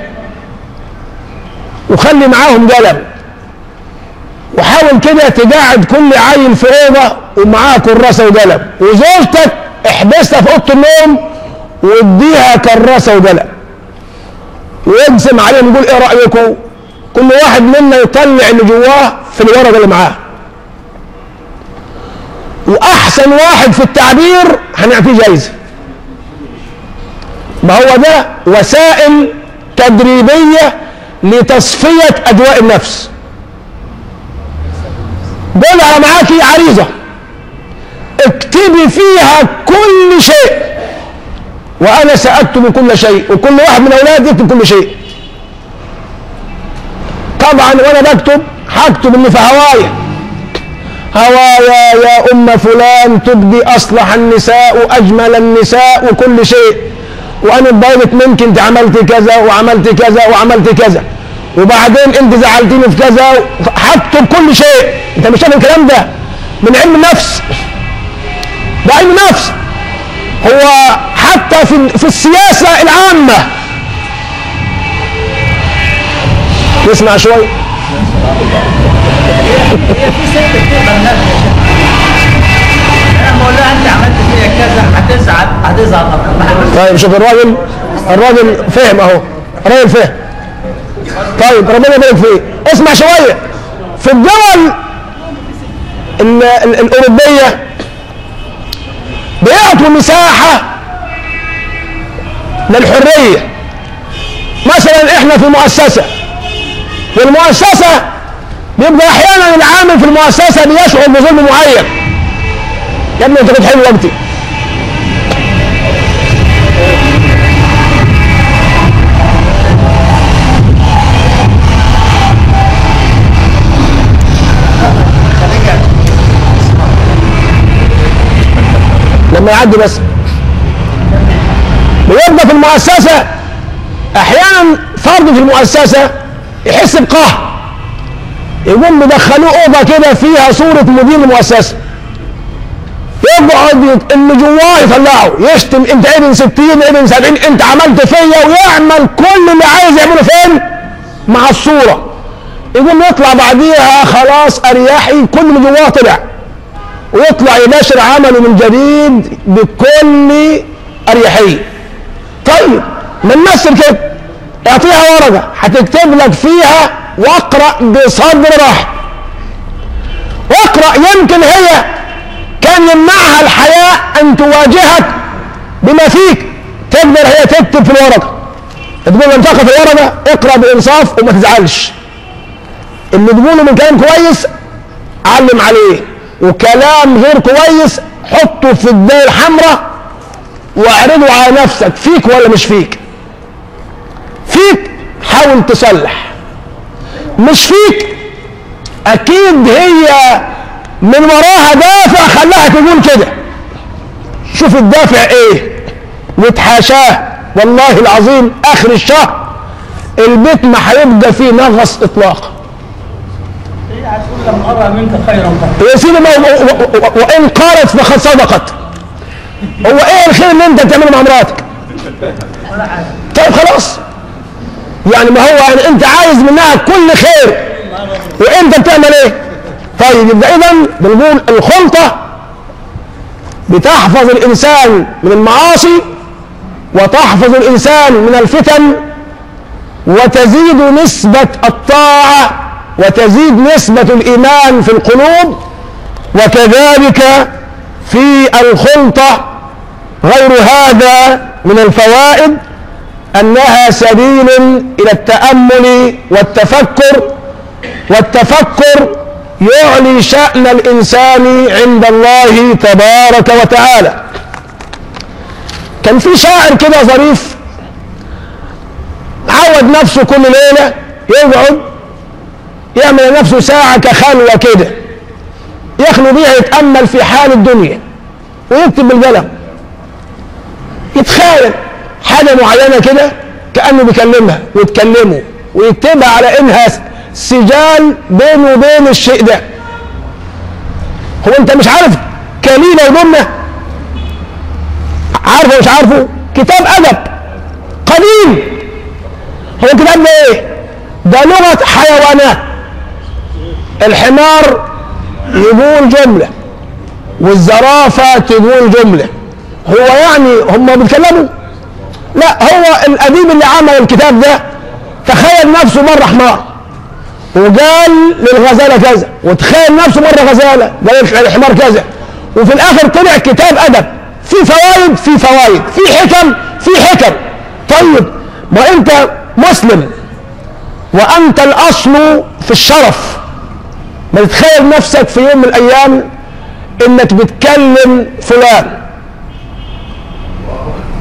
وخلي معاهم قلم، وحاول كده تقعد كل عيل في أوضة ومعاه كراسة وقلم، وزوجتك احبسها في أوضة النوم واديها كراسة وقلم، ويقسم عليهم يقول ايه رأيكم؟ كل واحد منا يطلع اللي جواه في الورقة اللي معاه، وأحسن واحد في التعبير هنعطيه جايزة. ما هو ده وسائل تدريبية لتصفية أجواء النفس. قولها معاكي عريضة، اكتبي فيها كل شيء وأنا سأكتب كل شيء، وكل واحد من أولادي يكتب كل شيء. طبعا وأنا بكتب هكتب اللي في هوايا، هوايا يا أم فلان تبدي أصلح النساء وأجمل النساء وكل شيء، وأنا اتضايقت منك، أنت عملت كذا وعملت كذا وعملت كذا، وبعدين أنت زعلتيني في كذا، هكتب كل شيء. أنت مش شايف الكلام ده من علم النفس؟ ده علم نفس. هو حتى في في السياسة العامة، نسمع شوي. هي في ست بتقبل نفسها، انا بقول لها انت عملت فيها كذا هتزعل هتزعل طبعا. طيب شوف الراجل، الراجل فهم اهو، الراجل فهم. طيب ربنا يبارك فيه. اسمع شويه. في الدول ال ال الاوروبيه بيعطوا مساحه للحريه. مثلا احنا في مؤسسه، والمؤسسه بيبقى احيانا العامل في المؤسسه بيشعر بظلم معين. يا ابني انت كنت حلو وقتي. لما يعدي بس. بيبقى في المؤسسه احيانا فرد في المؤسسه يحس بقهر، يقوم مدخلوه اوضه كده فيها صوره مدير المؤسسه، يقعد اللي جواه يطلعه، يشتم انت ابن ستين ابن سبعين انت عملت فيا، ويعمل كل اللي عايز يعمله فين؟ مع الصوره. يقوم يطلع بعديها خلاص اريحي، كل اللي جواه طلع، ويطلع يباشر عمله من جديد بكل اريحيه. طيب ما نمثل كده، اعطيها ورقه هتكتب لك فيها واقرأ بصدر رحب، واقرأ. يمكن هي كان يمنعها الحياء ان تواجهك بما فيك، تقدر هي تكتب في الورقه، تقول لم تقف في الورقه اقرأ بانصاف وما تزعلش، اللي تقوله من كلام كويس علم عليه، وكلام غير كويس حطه في الدايره الحمراء واعرضه على نفسك، فيك ولا مش فيك؟ فيك حاول تصلح، مش فيك اكيد هي من وراها دافع خلاها تقول كده. شوف الدافع ايه وتحاشاه. والله العظيم اخر الشهر البيت ما هيبقى فيه نغص اطلاقا. هي هتقول لم ارى منك خيرا فقط. يا سيدي وان قالت فقد صدقت. هو ايه الخير اللي انت بتعمله مع مراتك؟ ولا حاجه. طيب خلاص، يعني ما هو يعني انت عايز منها كل خير وانت بتعمل ايه؟ طيب يبقى اذا بنقول الخلطه بتحفظ الانسان من المعاصي، وتحفظ الانسان من الفتن، وتزيد نسبه الطاعه، وتزيد نسبه الايمان في القلوب. وكذلك في الخلطه غير هذا من الفوائد أنها سبيل إلى التأمل والتفكر، والتفكر يعلي شأن الإنسان عند الله تبارك وتعالى. كان في شاعر كده ظريف عود نفسه كل ليلة يقعد يعمل نفسه ساعة كخلوة كده يخلو بيها، يتأمل في حال الدنيا ويكتب بالقلم، يتخيل حاجة معينة كده كأنه بيكلمها ويتكلمه ويكتبها على إنها سجال بينه وبين الشيء ده. هو أنت مش عارف كليلة وجملة؟ عارفه مش عارفه؟ كتاب أدب قديم. هو الكتاب ده إيه؟ ده لغة حيوانات. الحمار يقول جملة والزرافة تقول جملة. هو يعني هم بيتكلموا؟ لا، هو الأديب اللي عمل الكتاب ده تخيل نفسه مرة حمار وقال للغزالة كذا، وتخيل نفسه مرة غزالة قال للحمار كذا، وفي الآخر طلع كتاب أدب في فوائد في فوائد في حكم في حكم. طيب ما أنت مسلم وأنت الأصل في الشرف، ما تتخيل نفسك في يوم من الأيام إنك بتكلم فلان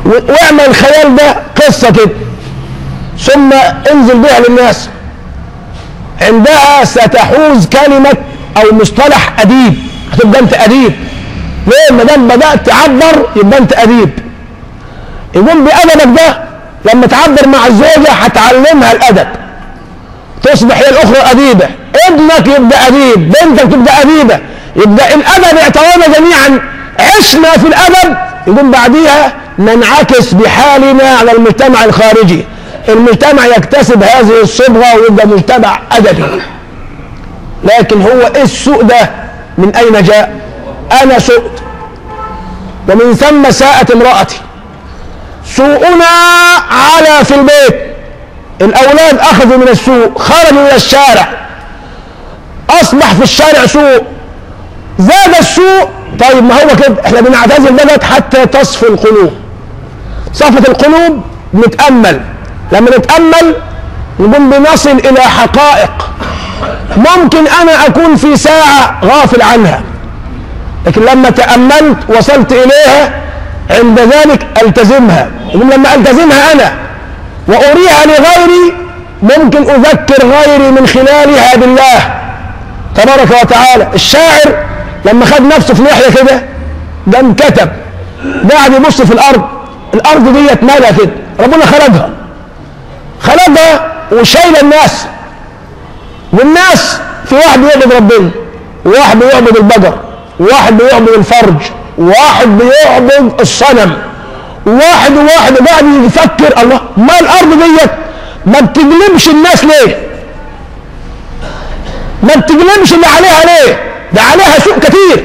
واعمل الخيال ده قصة كده ثم انزل بها للناس، عندها ستحوز كلمة او مصطلح اديب، هتبقى انت اديب. ليه؟ ما دام بدأت تعبر يبقى انت اديب. يقوم بأدبك ده لما تعبر مع الزوجة هتعلمها الادب، تصبح هي الاخرى اديبة، ابنك يبقى اديب، بنتك تبقى اديبة، يبقى الادب اعتبرنا جميعا عشنا في الادب، يقوم بعديها ننعكس بحالنا على المجتمع الخارجي، المجتمع يكتسب هذه الصبغة ويبقى مجتمع ادبي. لكن هو ايه السوء ده؟ من اين جاء؟ انا سؤت ومن ثم ساءت امرأتي. سوءنا على في البيت، الاولاد اخذوا من السوء، خرجوا الى الشارع، اصبح في الشارع سوء، زاد السوء. طيب ما هو كده، احنا بنعتزل البلد حتى تصفي القلوب. صفت القلوب نتأمل، لما نتأمل نقوم بنصل الى حقائق ممكن انا اكون في ساعة غافل عنها، لكن لما تأملت وصلت اليها، عند ذلك التزمها. لما التزمها انا واريها لغيري ممكن اذكر غيري من خلالها بالله تبارك وتعالى. الشاعر لما خد نفسه في ناحية كده قام كتب، قاعد يبص في الارض، الارض ديت مالها كده، ربنا خلقها خلقها وشايل الناس، والناس في واحد بيعبد ربنا، وواحد بيعبد البقر، وواحد بيعبد الفرج، وواحد بيعبد الصنم، واحد وواحد قاعد يفكر الله ما الارض ديت ما بتجلبش الناس ليه؟ ما بتجلبش اللي عليها ليه؟ ده عليها سوء كتير.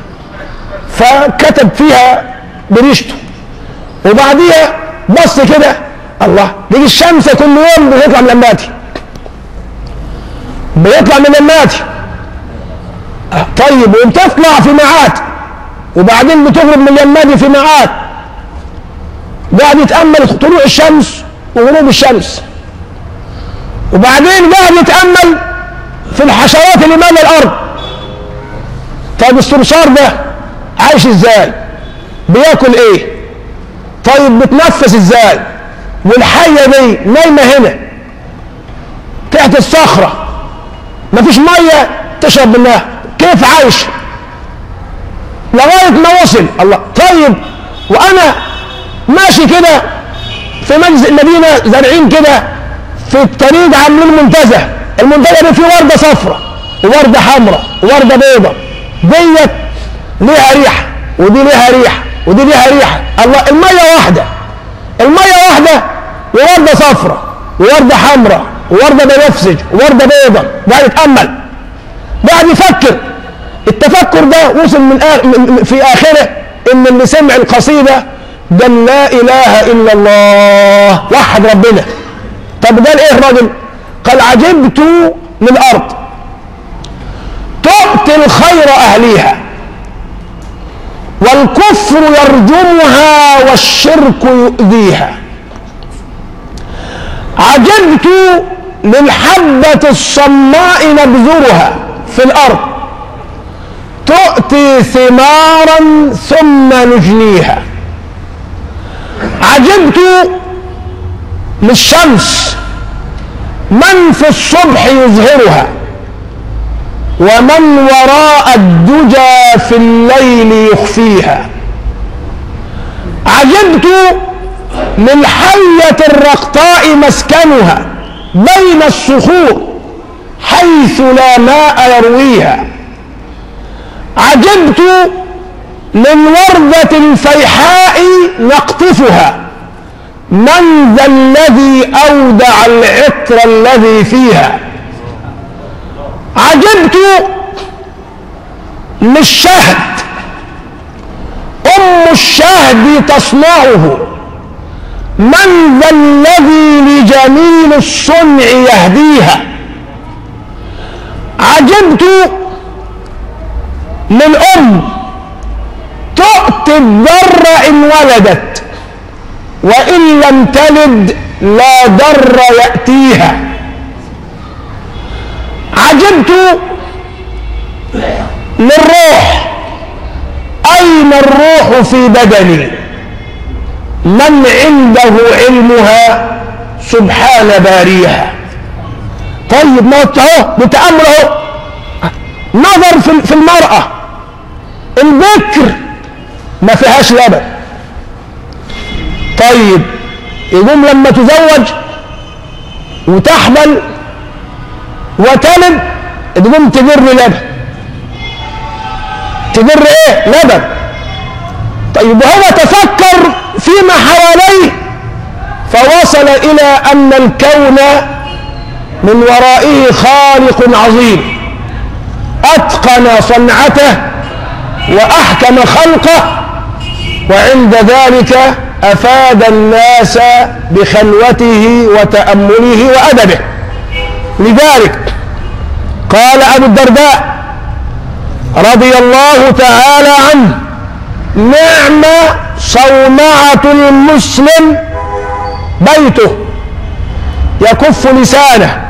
فكتب فيها بريشته، وبعديها بص كده الله دي الشمس كل يوم بيطلع من لماتي، بيطلع من لماتي طيب، وبتطلع في ميعاد وبعدين بتغرب من لماتي في ميعاد. قاعد يتأمل طلوع الشمس وغروب الشمس، وبعدين قاعد يتأمل في الحشرات اللي مالة الأرض. طيب الصرصار ده عايش ازاي؟ بياكل ايه؟ طيب بتنفس ازاي؟ والحية دي نايمة هنا تحت الصخرة مفيش مية تشرب منها، كيف عايش؟ لغاية ما وصل الله. طيب وانا ماشي كده في مجلس المدينة زارعين كده في الطريق عاملين منتزه، المنتزه دي فيه وردة صفراء ووردة حمراء ووردة بيضاء، ديت ليها ريحة ودي ليها ريحة ودي ليها ريحة. الله المية واحدة، المية واحدة ووردة صفراء ووردة حمراء ووردة بنفسج ووردة بيضاء. قاعد يتأمل، قاعد يفكر. التفكر ده وصل من, آخ... من في آخره إن اللي سمع القصيدة قال لا إله إلا الله، وحد ربنا. طب قال إيه الراجل؟ قال عجبت للأرض تؤتي الخير أهليها والكفر يرجمها والشرك يؤذيها. عجبت للحبة الصماء نبذرها في الأرض تؤتي ثمارا ثم نجنيها. عجبت للشمس من في الصبح يظهرها ومن وراء الدجى في الليل يخفيها. عجبت للحية الرقطاء مسكنها بين الصخور حيث لا ماء يرويها. عجبت للوردة الفيحاء نقطفها من ذا الذي أودع العطر الذي فيها. عجبت للشهد أم الشهد تصنعه من ذا الذي لجميل الصنع يهديها. عجبت للأم تؤتي الذر إن ولدت وإن لم تلد لا ضر يأتيها. عجبت للروح أين الروح في بدني من عنده علمها سبحان باريها. طيب ما اهو بتأمل اهو، نظر في في المرأة البكر ما فيهاش لبن، طيب يقوم لما تزوج وتحمل وتلد تقوم تجر لبن، تجر ايه؟ لبن. طيب وهو تفكر فيما حواليه فوصل الى ان الكون من ورائه خالق عظيم اتقن صنعته واحكم خلقه، وعند ذلك افاد الناس بخلوته وتأمله وادبه. لذلك قال ابو الدرداء رضي الله تعالى عنه: نعم صومعة المسلم بيته يكف لسانه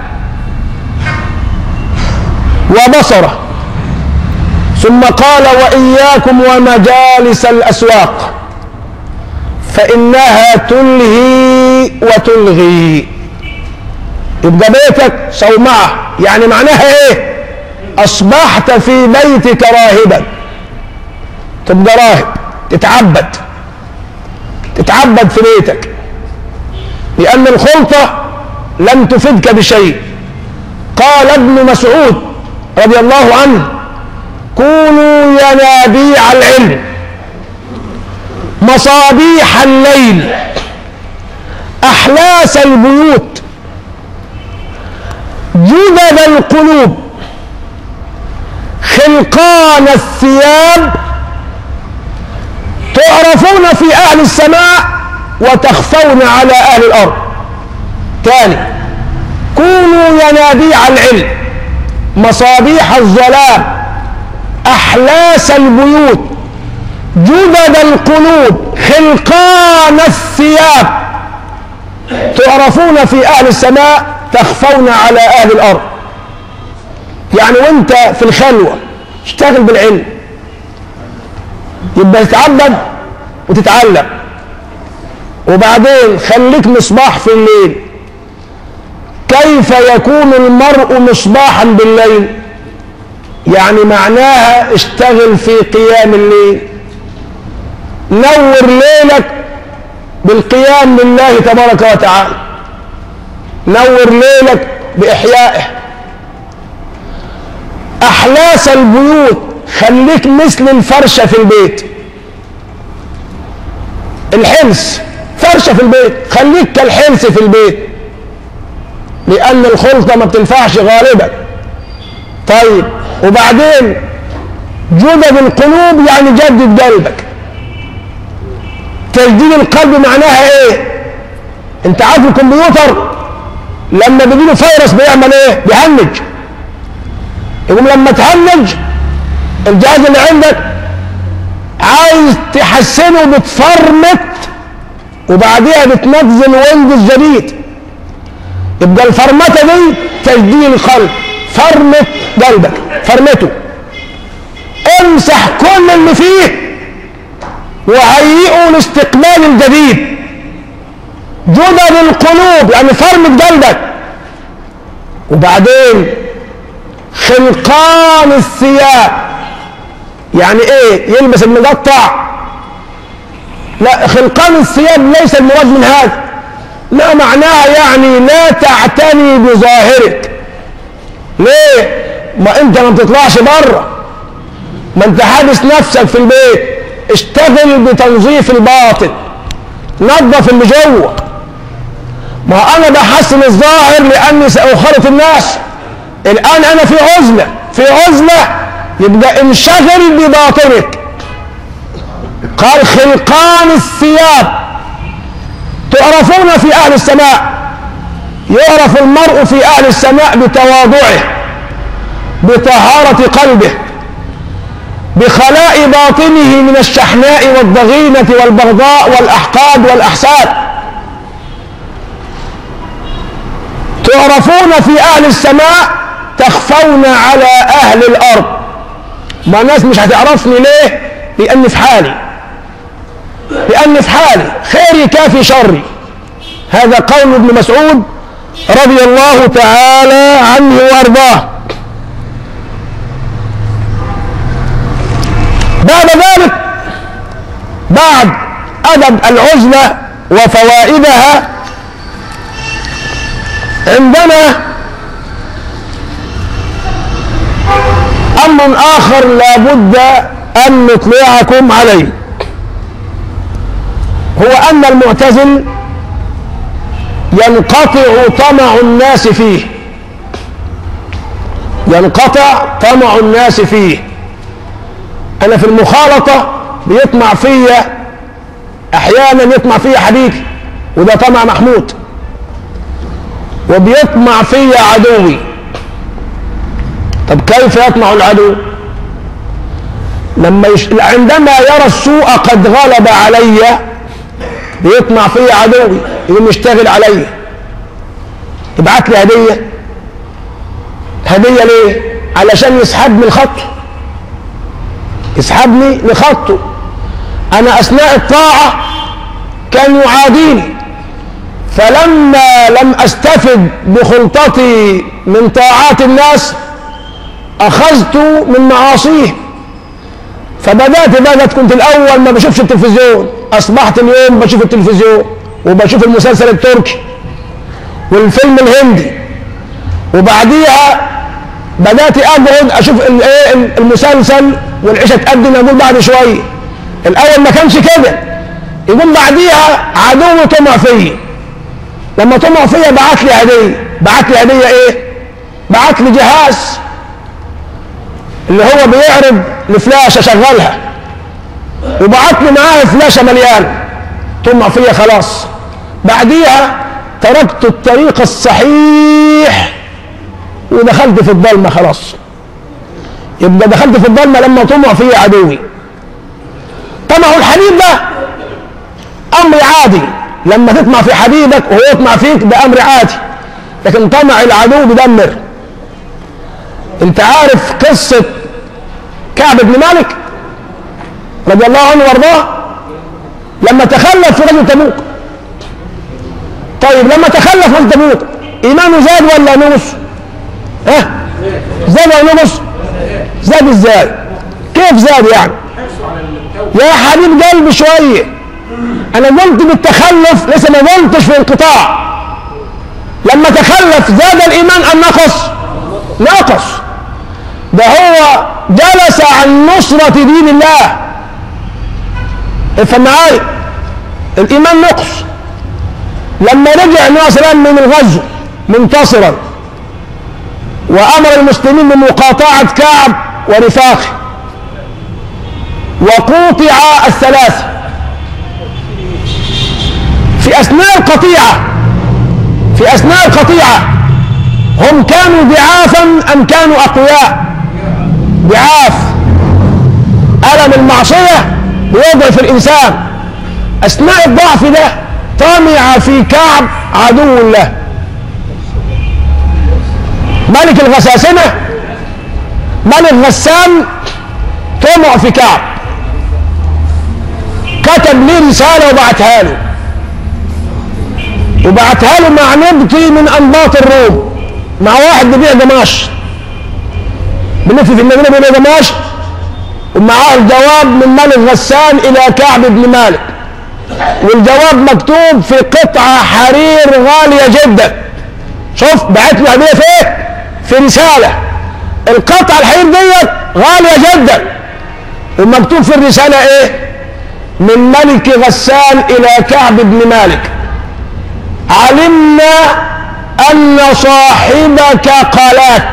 وبصره. ثم قال: وإياكم ومجالس الأسواق فإنها تلهي وتلغي. يبقى بيتك صومعة، يعني معناها ايه؟ أصبحت في بيتك راهبا، تبقى راهب، تتعبد تتعبد في بيتك، لأن الخلطة لم تفدك بشيء. قال ابن مسعود رضي الله عنه: كونوا ينابيع العلم مصابيح الليل أحلاس البيوت جدد القلوب خلقان الثياب تعرفون في أهل السماء وتخفون على أهل الأرض. ثاني: كونوا ينابيع العلم مصابيح الظلام أحلاس البيوت جدد القلوب خلقان الثياب تعرفون في أهل السماء تخفون على أهل الأرض. يعني وانت في الخلوة اشتغل بالعلم، يبقى تتعبد وتتعلم، وبعدين خليك مصباح في الليل. كيف يكون المرء مصباحا بالليل؟ يعني معناها اشتغل في قيام الليل، نور ليلك بالقيام لله تبارك وتعالى، نور ليلك بإحيائه. أحلاس البيوت، خليك مثل الفرشة في البيت، الحلس فرشة في البيت، خليك كالحلس في البيت، لأن الخلطة ما بتنفعش غالبا. طيب وبعدين جدد القلوب يعني جدد قلبك. تجديد القلب معناها ايه؟ انت عارف الكمبيوتر لما بيجيله فيروس بيعمل ايه؟ بيهنج. يقوم لما تهنج الجهاز اللي عندك عايز تحسنه بتفرمت وبعديها بتنزل ويندوز جديد. يبقى الفرمته دي تجديد القلب، فرمت قلبك، فرمته، امسح كل اللي فيه وهيئوا لاستقبال الجديد. جدد القلوب يعني فرمت قلبك. وبعدين خلقان الثياب يعني ايه؟ يلبس المقطع؟ لا، خلقان الثياب ليس المراد من هذا، لا، معناها يعني لا تعتني بظاهرك. ليه؟ ما انت ما بتطلعش بره، ما انت حابس نفسك في البيت. اشتغل بتنظيف الباطن، نظف اللي جوه. ما انا بحسن الظاهر لاني ساخالط الناس. الان انا في عزله، في عزله يبقى انشغل بباطنك. قال خلقان الثياب تعرفون في اهل السماء. يعرف المرء في اهل السماء بتواضعه، بطهارة قلبه، بخلاء باطنه من الشحناء والضغينة والبغضاء والأحقاد والأحساد. تعرفون في أهل السماء تخفون على أهل الأرض. ما الناس مش هتعرفني ليه؟ لأني في حالي. لأني في حالي، خيري كافي شري. هذا قول ابن مسعود رضي الله تعالى عنه وارضاه. بعد ذلك، بعد أدب العزلة وفوائدها، عندنا أمر آخر لا بد أن نطلعكم عليه، هو أن المعتزل ينقطع طمع الناس فيه، ينقطع طمع الناس فيه. أنا في المخالطة بيطمع فيا أحيانا، يطمع فيا حبيبي وده طمع محمود، وبيطمع فيا عدوي. طب كيف يطمع العدو؟ لما يش... عندما يرى السوء قد غلب علي بيطمع فيا عدوي، يقوم يشتغل علي، يبعت لي هدية. هدية ليه؟ علشان يسحبني لخطه، يسحبني لخطه. أنا أثناء الطاعة كان يعاديني، فلما لم أستفد بخلطتي من طاعات الناس أخذت من معاصيه، فبدأت بدأت كنت الأول ما بشوفش التلفزيون، أصبحت اليوم بشوف التلفزيون وبشوف المسلسل التركي والفيلم الهندي، وبعديها بدأت أقعد أشوف المسلسل والعشاء تقدم، أقول بعد شوية. الأول ما كانش كده، يقول بعديها عدو طمع فيا، لما طمع فيا بعت لي هدية. بعت لي هدية إيه؟ بعت لي جهاز اللي هو بيعرض لفلاشة شغلها، وبعت لي معاه فلاشة مليانة. طمع فيا خلاص، بعديها تركت الطريق الصحيح ودخلت في الظلمة خلاص. يبقى دخلت في الظلمة لما طمع فيا عدوي. طمع الحبيب ده أمر عادي، لما تطمع في حبيبك وهو يطمع فيك ده أمر عادي، لكن طمع العدو بدمر. انت عارف قصة كعب بن مالك رضي الله عنه وارضاه لما تخلف في غزوة تبوك؟ طيب لما تخلف في غزوة تبوك إيمانه زاد ولا نقص؟ ها؟ زاد ولا نقص؟ زاد ازاي؟ كيف زاد يعني؟ يا حبيب قلبي شوية، أنا قلت بالتخلف، لسه ما قلتش في انقطاع. لما تخلف زاد الإيمان أم نقص؟ نقص. ده هو جلس عن نصرة دين الله. افهم معايا، الإيمان نقص. لما رجع النبي صلى الله عليه وسلم من الغزو منتصرا وأمر المسلمين بمقاطعة كعب ورفاقه، وقوطع الثلاثة في أثناء القطيعة، في أثناء القطيعة هم كانوا ضعافا أم كانوا أقوياء؟ ضعاف. ألم المعصية بيضعف الإنسان. أثناء الضعف ده طمع في كعب عدو الله ملك الغساسنة، ملك غسان، طمع في كعب، كتب لي رسالة وبعتها له، وبعتها له مع نبطي من أنباط الروم، مع واحد بيبيع دمشق، بنلف في المدينة بيبيع دمشق، ومعاه الجواب من ملك غسان إلى كعب بن مالك، والجواب مكتوب في قطعة حرير غالية جدا. شوف بعت له هدية في ايه؟ في رسالة. القطعة الحرير ديت غالية جدا، ومكتوب في الرسالة ايه؟ من ملك غسان إلى كعب بن مالك: علمنا أن صاحبك قلاك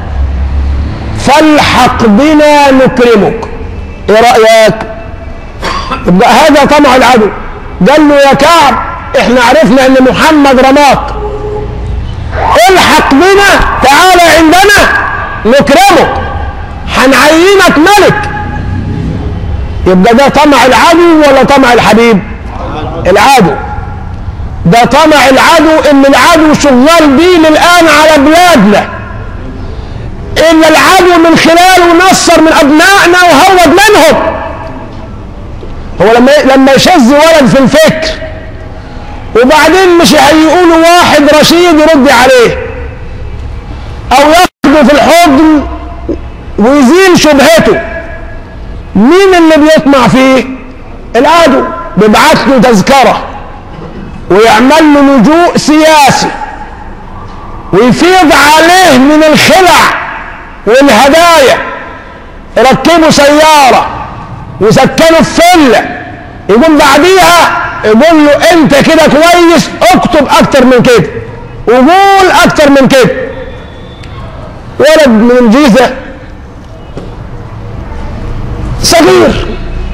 فالحق بنا نكرمك. ايه رأيك؟ يبقى هذا طمع العدو. قال له يا كعب احنا عرفنا ان محمد رماك، الحق بنا، تعالى عندنا نكرمك، هنعينك ملك. يبقى ده طمع العدو ولا طمع الحبيب؟ العدو. ده طمع العدو، ان العدو شغال بيه الان على بلادنا، ان العدو من خلاله نصر من ابنائنا وهود منهم. هو لما لما يشذ ولد في الفكر وبعدين مش هيقول واحد رشيد يرد عليه او ياخده في الحضن ويزيل شبهته، مين اللي بيطمع فيه؟ العدو. بيبعت له تذكره ويعمل له لجوء سياسي ويفيض عليه من الخلع والهدايا، يركبوا سياره ويسكنوا في فله، يقوم بعديها يقول له انت كده كويس، اكتب اكتر من كده وقول اكتر من كده. ولد من الجيزه صغير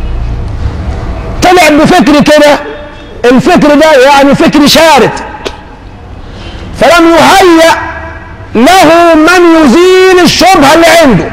طلع بفكر كده، الفكر ده يعني فكر شارد، فلم يهيأ له من يزيل الشبهه اللي عنده.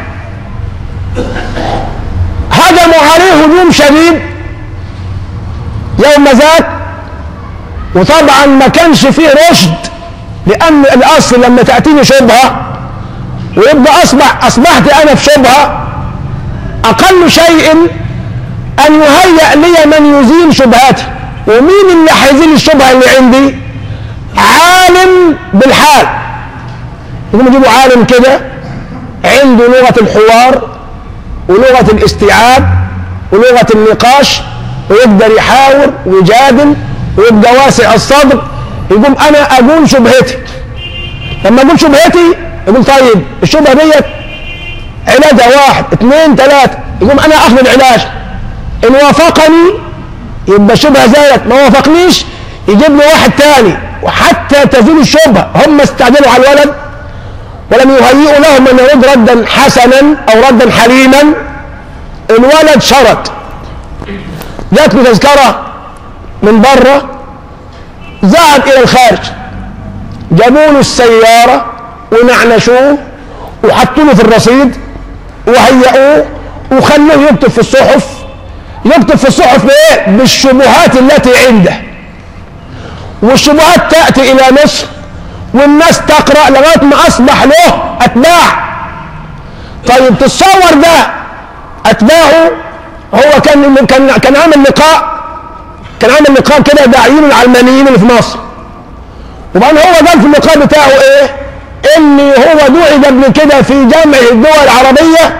هجموا عليه هجوم شديد يوم ذاك، وطبعا ما كانش فيه رشد، لان الاصل لما تاتيني شبهه ويبقى اصبح اصبحت انا في شبهه، اقل شيء ان يهيأ لي من يزيل شبهاتي. ومين اللي هيزيل الشبهه اللي عندي؟ عالم بالحال. يقوم يجيبوا عالم كده عنده لغه الحوار ولغه الاستيعاب ولغه النقاش، ويقدر يحاور ويجادل ويبقى واسع الصدر. يقوم انا اقول شبهتي، لما اقول شبهتي يقول طيب الشبهه ديت علاجها واحد اثنين ثلاثه، يقوم انا اخذ العلاج، ان وافقني يبقى الشبهه زالت، ما وافقنيش يجيب لي واحد ثاني، وحتى تزول الشبهه. هم استعجلوا على الولد ولم يهيئوا لهم ان يرد ردا حسنا او ردا حليما. الولد شرد، جات له تذكره من بره، ذهب الى الخارج، جابوا له السياره ونعنشوه وحطوا له في الرصيد وهيئوه وخلوه يكتب في الصحف. يكتب في الصحف بايه؟ بالشبهات التي عنده، والشبهات تاتي الى مصر والناس تقرا لغايه ما اصبح له اتباع. طيب تتصور ده اتباعه، هو كان كان كان عامل لقاء كان عامل لقاء كده داعيين العلمانيين اللي في مصر، وبعدين هو قال في اللقاء بتاعه ايه؟ ان هو دعي قبل كده في جامع الدول العربيه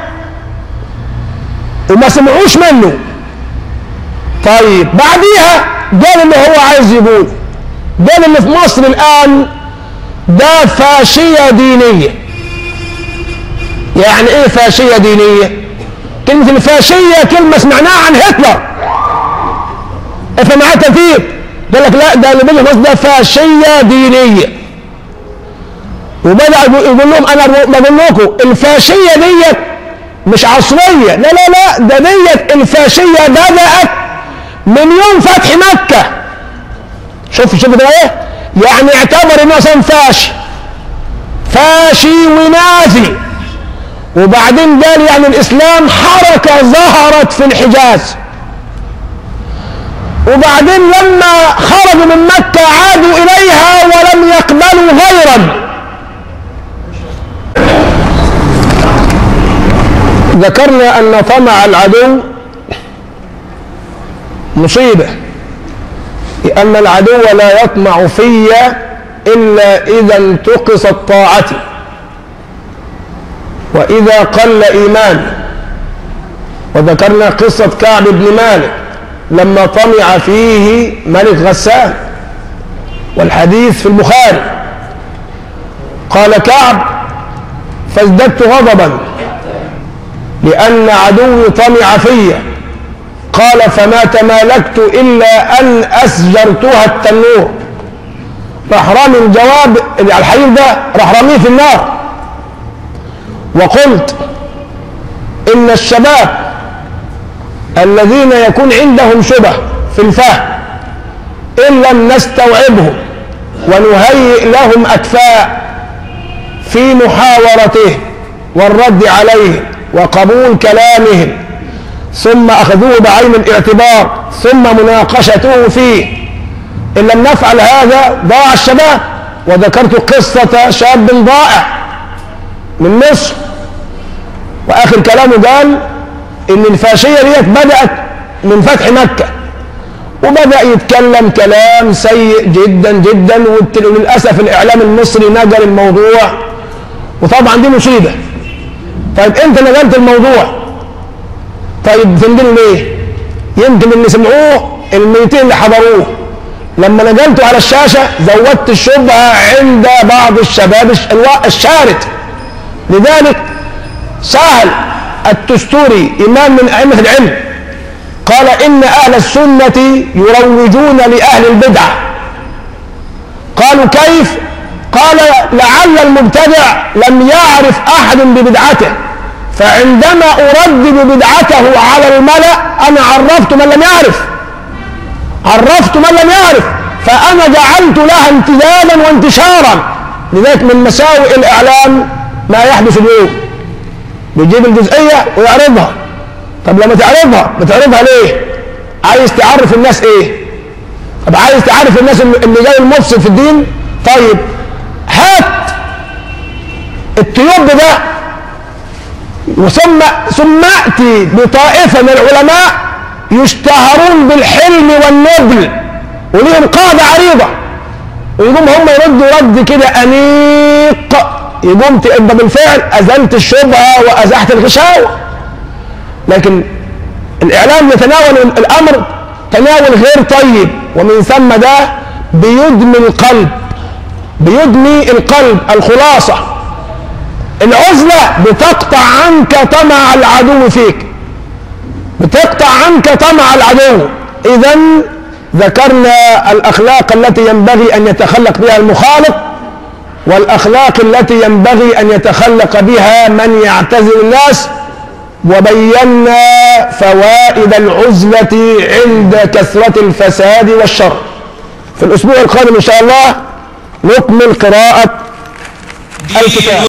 وما سمعوش منه. طيب بعديها قال اللي هو عايز يقول، قال اللي في مصر الان ده فاشيه دينيه. يعني ايه فاشيه دينيه؟ كلمه الفاشيه كلمه سمعناها عن هتلر، افهم معايا ترتيب. قال لك لا، ده اللي بيجي في مصر ده فاشيه دينيه. وبدأ يقول لهم انا بقول لكم الفاشيه ديت مش عصريه، لا لا لا، ده ديت الفاشيه بدأت من يوم فتح مكه. شوف شوف ده ايه؟ يعني اعتبر انه اصلا فاشي فاشي ونازي. وبعدين قال يعني الاسلام حركه ظهرت في الحجاز، وبعدين لما خرجوا من مكه عادوا اليها ولم يقبلوا غيرا. ذكرنا ان طمع العدو مصيبه، لان العدو لا يطمع في الا اذا انتقصت طاعتي واذا قل ايماني. وذكرنا قصه كعب بن مالك لما طمع فيه ملك غسان، والحديث في البخاري. قال كعب فازددت غضبا لأن عدوي طمع في. قال فما تمالكت إلا أن أسجرتها التنور. راح رامي الجواب على الحديث ده، راح راميه في النار. وقلت إن الشباب الذين يكون عندهم شبه في الفهم إن لم نستوعبهم ونهيئ لهم أكفاء في محاورته والرد عليه وقبول كلامهم ثم أخذوه بعين الاعتبار ثم مناقشته فيه، إن لم نفعل هذا ضاع الشباب. وذكرت قصة شاب ضائع من مصر، وآخر كلامه قال إن الفاشية ديت بدأت من فتح مكة، وبدأ يتكلم كلام سيء جدا جدا، وللأسف الإعلام المصري نقل الموضوع، وطبعا دي مصيبة. طيب أنت نقلت الموضوع، طيب تنقله ليه؟ يمكن اللي سمعوه الميتين اللي حضروه لما نقلته على الشاشة زودت الشبهة عند بعض الشباب الشارد. لذلك سهل التستوري إمام من أئمة العلم قال إن أهل السنة يروجون لأهل البدعة. قالوا كيف؟ قال لعل المبتدع لم يعرف أحد ببدعته، فعندما أردد بدعته على الملأ أنا عرفت من لم يعرف عرفت من لم يعرف فأنا جعلت لها امتدادا وانتشارا. لذلك من مساوئ الإعلام ما يحدث اليوم، بيجيب الجزئية ويعرضها. طب لما تعرضها بتعرضها ليه؟ عايز تعرف الناس ايه؟ طب عايز تعرف الناس اللي جاي المفسد في الدين؟ طيب هات التيوب ده وثم ثم ائتي بطائفة من العلماء يشتهرون بالحلم والنبل وليهم قاعدة عريضة، ويقوم هم يردوا رد كده أنيق، يقوم تبقى بالفعل أزلت الشبهة وأزحت الغشاوة. لكن الإعلام يتناول الأمر تناول غير طيب، ومن ثم ده بيدمي القلب بيدمي القلب. الخلاصة العزلة بتقطع عنك طمع العدو فيك، بتقطع عنك طمع العدو. إذن ذكرنا الأخلاق التي ينبغي أن يتخلق بها المخالط، والأخلاق التي ينبغي أن يتخلق بها من يعتزل الناس، وبينا فوائد العزلة عند كثرة الفساد والشر. في الأسبوع القادم إن شاء الله نكمل قراءة الكتاب.